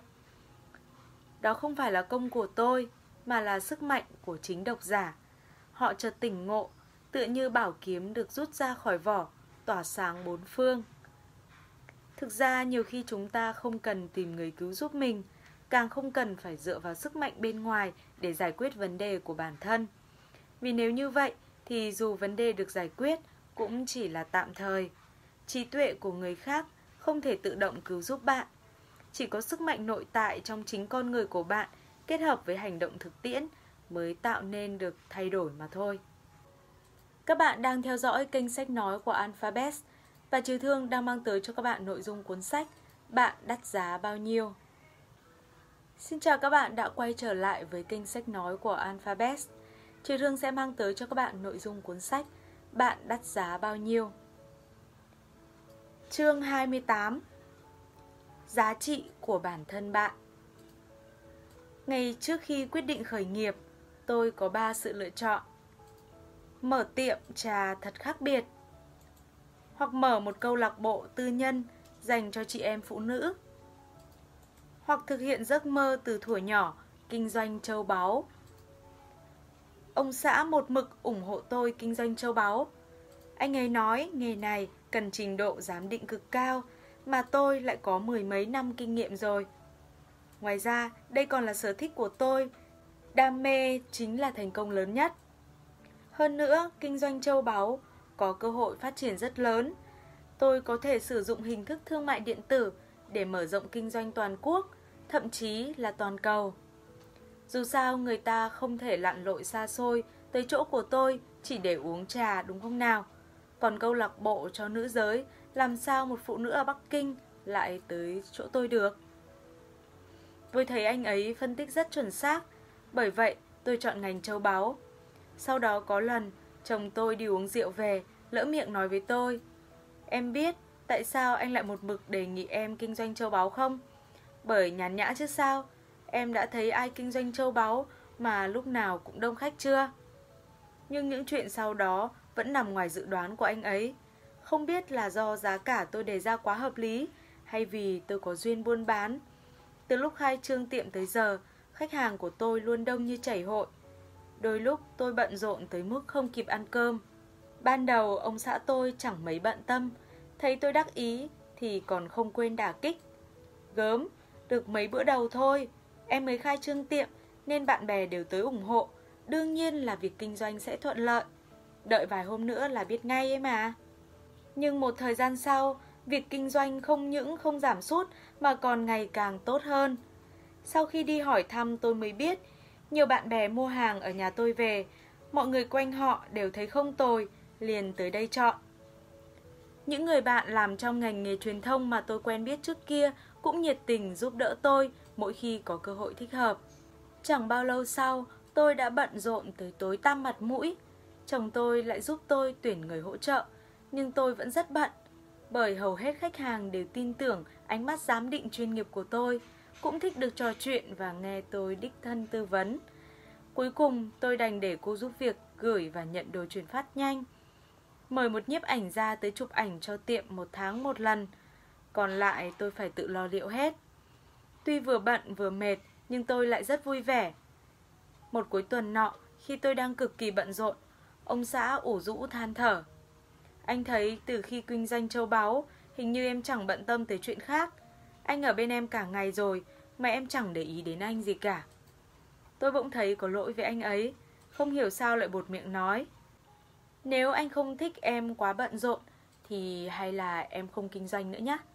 Đó không phải là công của tôi, mà là sức mạnh của chính độc giả. Họ chợt tỉnh ngộ, tựa như bảo kiếm được rút ra khỏi vỏ, tỏa sáng bốn phương. Thực ra nhiều khi chúng ta không cần tìm người cứu giúp mình, càng không cần phải dựa vào sức mạnh bên ngoài để giải quyết vấn đề của bản thân. Vì nếu như vậy thì dù vấn đề được giải quyết cũng chỉ là tạm thời. Trí tuệ của người khác không thể tự động cứu giúp bạn. Chỉ có sức mạnh nội tại trong chính con người của bạn kết hợp với hành động thực tiễn mới tạo nên được thay đổi mà thôi. Các bạn đang theo dõi kênh sách nói của Alphabet và Trừ Thương đang mang tới cho các bạn nội dung cuốn sách Bạn đắt giá bao nhiêu. Xin chào các bạn đã quay trở lại với kênh sách nói của Alphabet. Trừ Thương sẽ mang tới cho các bạn nội dung cuốn sách Bạn đắt giá bao nhiêu. Chương 28. Giá trị của bản thân bạn. Ngày trước khi quyết định khởi nghiệp, tôi có 3 sự lựa chọn. Mở tiệm trà thật khác biệt, hoặc mở một câu lạc bộ tư nhân dành cho chị em phụ nữ, hoặc thực hiện giấc mơ từ thuở nhỏ kinh doanh trâu báu. Ông xã một mực ủng hộ tôi kinh doanh trâu báu. Anh ấy nói nghề này cần trình độ giám định cực cao, mà tôi lại có 10 mấy năm kinh nghiệm rồi. Ngoài ra, đây còn là sở thích của tôi. Đam mê chính là thành công lớn nhất. Hơn nữa, kinh doanh trâu báu có cơ hội phát triển rất lớn. Tôi có thể sử dụng hình thức thương mại điện tử để mở rộng kinh doanh toàn quốc, thậm chí là toàn cầu. Dù sao, người ta không thể lặn lội xa xôi tới chỗ của tôi chỉ để uống trà, đúng không nào? Còn câu lạc bộ cho nữ giới, làm sao một phụ nữ ở Bắc Kinh lại tới chỗ tôi được? Tôi thấy anh ấy phân tích rất chuẩn xác, bởi vậy tôi chọn ngành trâu báu. Sau đó có lần, chồng tôi đi uống rượu về, lỡ miệng nói với tôi, em biết tại sao anh lại một mực đề nghị em kinh doanh trâu báu không? Bởi nhàn nhã chứ sao? Em đã thấy ai kinh doanh trâu báu mà lúc nào cũng đông khách chưa? Nhưng những chuyện sau đó vẫn nằm ngoài dự đoán của anh ấy. Không biết là do giá cả tôi đề ra quá hợp lý, hay vì tôi có duyên buôn bán. Từ lúc khai trương tiệm tới giờ, khách hàng của tôi luôn đông như chảy hội. Đôi lúc tôi bận rộn tới mức không kịp ăn cơm. Ban đầu ông xã tôi chẳng mấy bận tâm, thấy tôi đắc ý thì còn không quên đả kích. Gớm, được mấy bữa đầu thôi, em mới khai trương tiệm nên bạn bè đều tới ủng hộ. Đương nhiên là việc kinh doanh sẽ thuận lợi. Đợi vài hôm nữa là biết ngay ấy mà. Nhưng một thời gian sau, việc kinh doanh không những không giảm sút mà còn ngày càng tốt hơn. Sau khi đi hỏi thăm tôi mới biết, nhiều bạn bè mua hàng ở nhà tôi về, mọi người quanh họ đều thấy không tồi, liền tới đây chọn. Những người bạn làm trong ngành nghề truyền thông mà tôi quen biết trước kia cũng nhiệt tình giúp đỡ tôi mỗi khi có cơ hội thích hợp. Chẳng bao lâu sau, tôi đã bận rộn tới tối tăm mặt mũi. Chồng tôi lại giúp tôi tuyển người hỗ trợ, nhưng tôi vẫn rất bận. bởi hầu hết khách hàng đều tin tưởng ánh mắt giám định chuyên nghiệp của tôi, cũng thích được trò chuyện và nghe tôi đích thân tư vấn. Cuối cùng, tôi đành để cô giúp việc gửi và nhận đồ chuyển phát nhanh. Mời một nhiếp ảnh gia tới chụp ảnh cho tiệm 1 tháng 1 lần. Còn lại tôi phải tự lo liệu hết. Tuy vừa bận vừa mệt, nhưng tôi lại rất vui vẻ. Một cuối tuần nọ, khi tôi đang cực kỳ bận rộn, ông xã ủ rũ than thở. Anh thấy từ khi kinh doanh châu báu, hình như em chẳng bận tâm tới chuyện khác. Anh ở bên em cả ngày rồi, mà em chẳng để ý đến anh gì cả. Tôi bỗng thấy có lỗi với anh ấy, không hiểu sao lại buột miệng nói. Nếu anh không thích em quá bận rộn, thì hay là em không kinh doanh nữa nhé.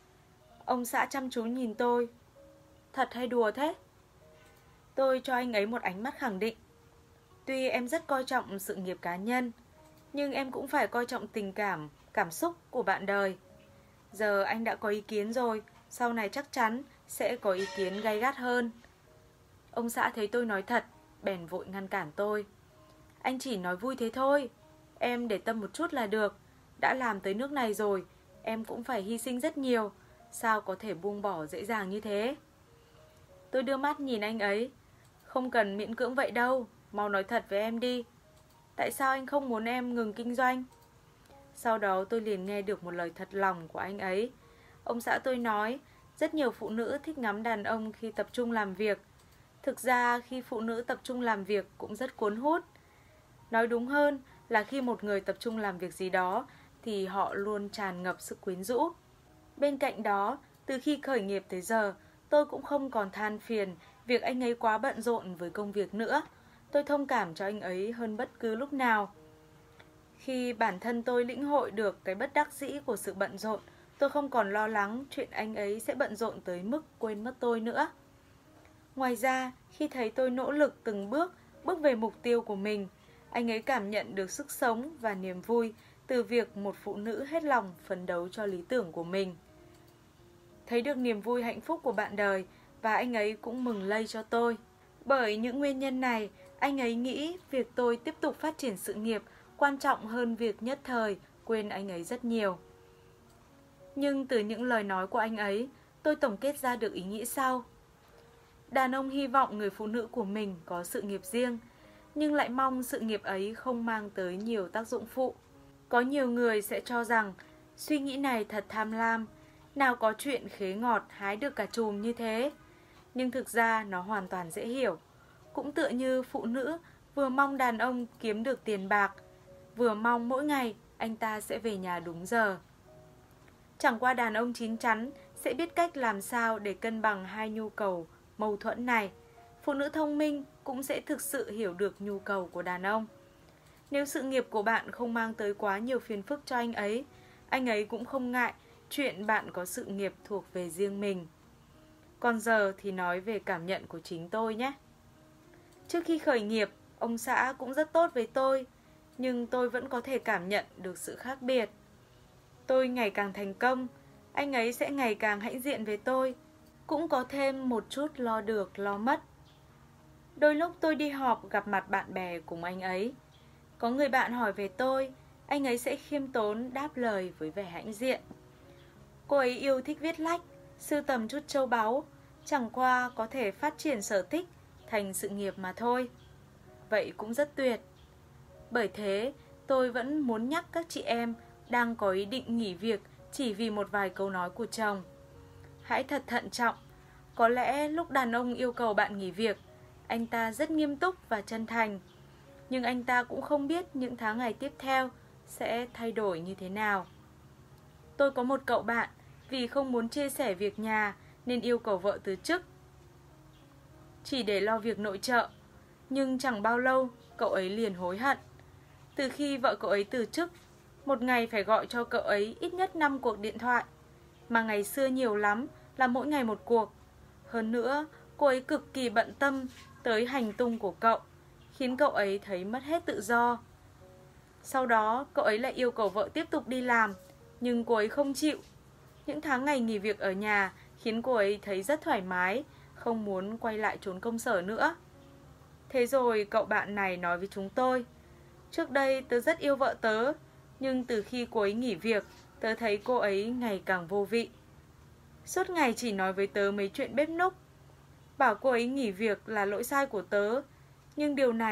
Ông xã chăm chú nhìn tôi. Thật hay đùa thế? Tôi cho anh ấy một ánh mắt khẳng định. Tuy em rất coi trọng sự nghiệp cá nhân, nhưng em cũng phải coi trọng tình cảm, cảm xúc của bạn đời. Giờ anh đã có ý kiến rồi, sau này chắc chắn sẽ có ý kiến gay gắt hơn. Ông xã thấy tôi nói thật, bèn vội ngăn cản tôi. Anh chỉ nói vui thế thôi, em để tâm một chút là được. Đã làm tới nước này rồi, em cũng phải hy sinh rất nhiều. Sao có thể buông bỏ dễ dàng như thế? Tôi đưa mắt nhìn anh ấy. Không cần miễn cưỡng vậy đâu, mau nói thật với em đi. Tại sao anh không muốn em ngừng kinh doanh? Sau đó tôi liền nghe được một lời thật lòng của anh ấy. Ông xã tôi nói, rất nhiều phụ nữ thích ngắm đàn ông khi tập trung làm việc. Thực ra khi phụ nữ tập trung làm việc cũng rất cuốn hút. Nói đúng hơn là khi một người tập trung làm việc gì đó thì họ luôn tràn ngập sự quyến rũ. Bên cạnh đó, từ khi khởi nghiệp tới giờ, tôi cũng không còn than phiền việc anh ấy quá bận rộn với công việc nữa. Tôi thông cảm cho anh ấy hơn bất cứ lúc nào. Khi bản thân tôi lĩnh hội được cái bất đắc dĩ của sự bận rộn, tôi không còn lo lắng chuyện anh ấy sẽ bận rộn tới mức quên mất tôi nữa. Ngoài ra, khi thấy tôi nỗ lực từng bước về mục tiêu của mình, anh ấy cảm nhận được sức sống và niềm vui từ việc một phụ nữ hết lòng phấn đấu cho lý tưởng của mình. Thấy được niềm vui hạnh phúc của bạn đời và anh ấy cũng mừng lây cho tôi. Bởi những nguyên nhân này, anh ấy nghĩ việc tôi tiếp tục phát triển sự nghiệp quan trọng hơn việc nhất thời quên anh ấy rất nhiều. Nhưng từ những lời nói của anh ấy, tôi tổng kết ra được ý nghĩ sau. Đàn ông hy vọng người phụ nữ của mình có sự nghiệp riêng, nhưng lại mong sự nghiệp ấy không mang tới nhiều tác dụng phụ. Có nhiều người sẽ cho rằng suy nghĩ này thật tham lam, nào có chuyện khế ngọt hái được cả chùm như thế. Nhưng thực ra nó hoàn toàn dễ hiểu. Cũng tựa như phụ nữ vừa mong đàn ông kiếm được tiền bạc, vừa mong mỗi ngày anh ta sẽ về nhà đúng giờ. Chẳng qua đàn ông chín chắn sẽ biết cách làm sao để cân bằng hai nhu cầu mâu thuẫn này. Phụ nữ thông minh cũng sẽ thực sự hiểu được nhu cầu của đàn ông. Nếu sự nghiệp của bạn không mang tới quá nhiều phiền phức cho anh ấy cũng không ngại chuyện bạn có sự nghiệp thuộc về riêng mình. Còn giờ thì nói về cảm nhận của chính tôi nhé. Trước khi khởi nghiệp, ông xã cũng rất tốt với tôi, nhưng tôi vẫn có thể cảm nhận được sự khác biệt. Tôi ngày càng thành công, anh ấy sẽ ngày càng hãnh diện với tôi, cũng có thêm một chút lo được lo mất. Đôi lúc tôi đi họp gặp mặt bạn bè cùng anh ấy. Có người bạn hỏi về tôi, anh ấy sẽ khiêm tốn đáp lời với vẻ hãnh diện. Cô ấy yêu thích viết lách, sưu tầm chút châu báu, chẳng qua có thể phát triển sở thích thành sự nghiệp mà thôi. Vậy cũng rất tuyệt. Bởi thế, tôi vẫn muốn nhắc các chị em đang có ý định nghỉ việc chỉ vì một vài câu nói của chồng. Hãy thật thận trọng. Có lẽ lúc đàn ông yêu cầu bạn nghỉ việc, anh ta rất nghiêm túc và chân thành. Nhưng anh ta cũng không biết những tháng ngày tiếp theo sẽ thay đổi như thế nào. Tôi có một cậu bạn vì không muốn chia sẻ việc nhà nên yêu cầu vợ từ chức, chỉ để lo việc nội trợ. Nhưng chẳng bao lâu cậu ấy liền hối hận. Từ khi vợ cậu ấy từ chức, một ngày phải gọi cho cậu ấy ít nhất 5 cuộc điện thoại, mà ngày xưa nhiều lắm là mỗi ngày một cuộc. Hơn nữa, cô ấy cực kỳ bận tâm tới hành tung của cậu, khiến cậu ấy thấy mất hết tự do. Sau đó, cậu ấy lại yêu cầu vợ tiếp tục đi làm, nhưng cô ấy không chịu. Những tháng ngày nghỉ việc ở nhà khiến cô ấy thấy rất thoải mái, không muốn quay lại trốn công sở nữa. Thế rồi cậu bạn này nói với chúng tôi, trước đây tớ rất yêu vợ tớ, nhưng từ khi cô ấy nghỉ việc, Tớ thấy cô ấy ngày càng vô vị. Suốt ngày chỉ nói với tớ mấy chuyện bếp núc. Bảo cô ấy nghỉ việc là lỗi sai của tớ. Nhưng điều này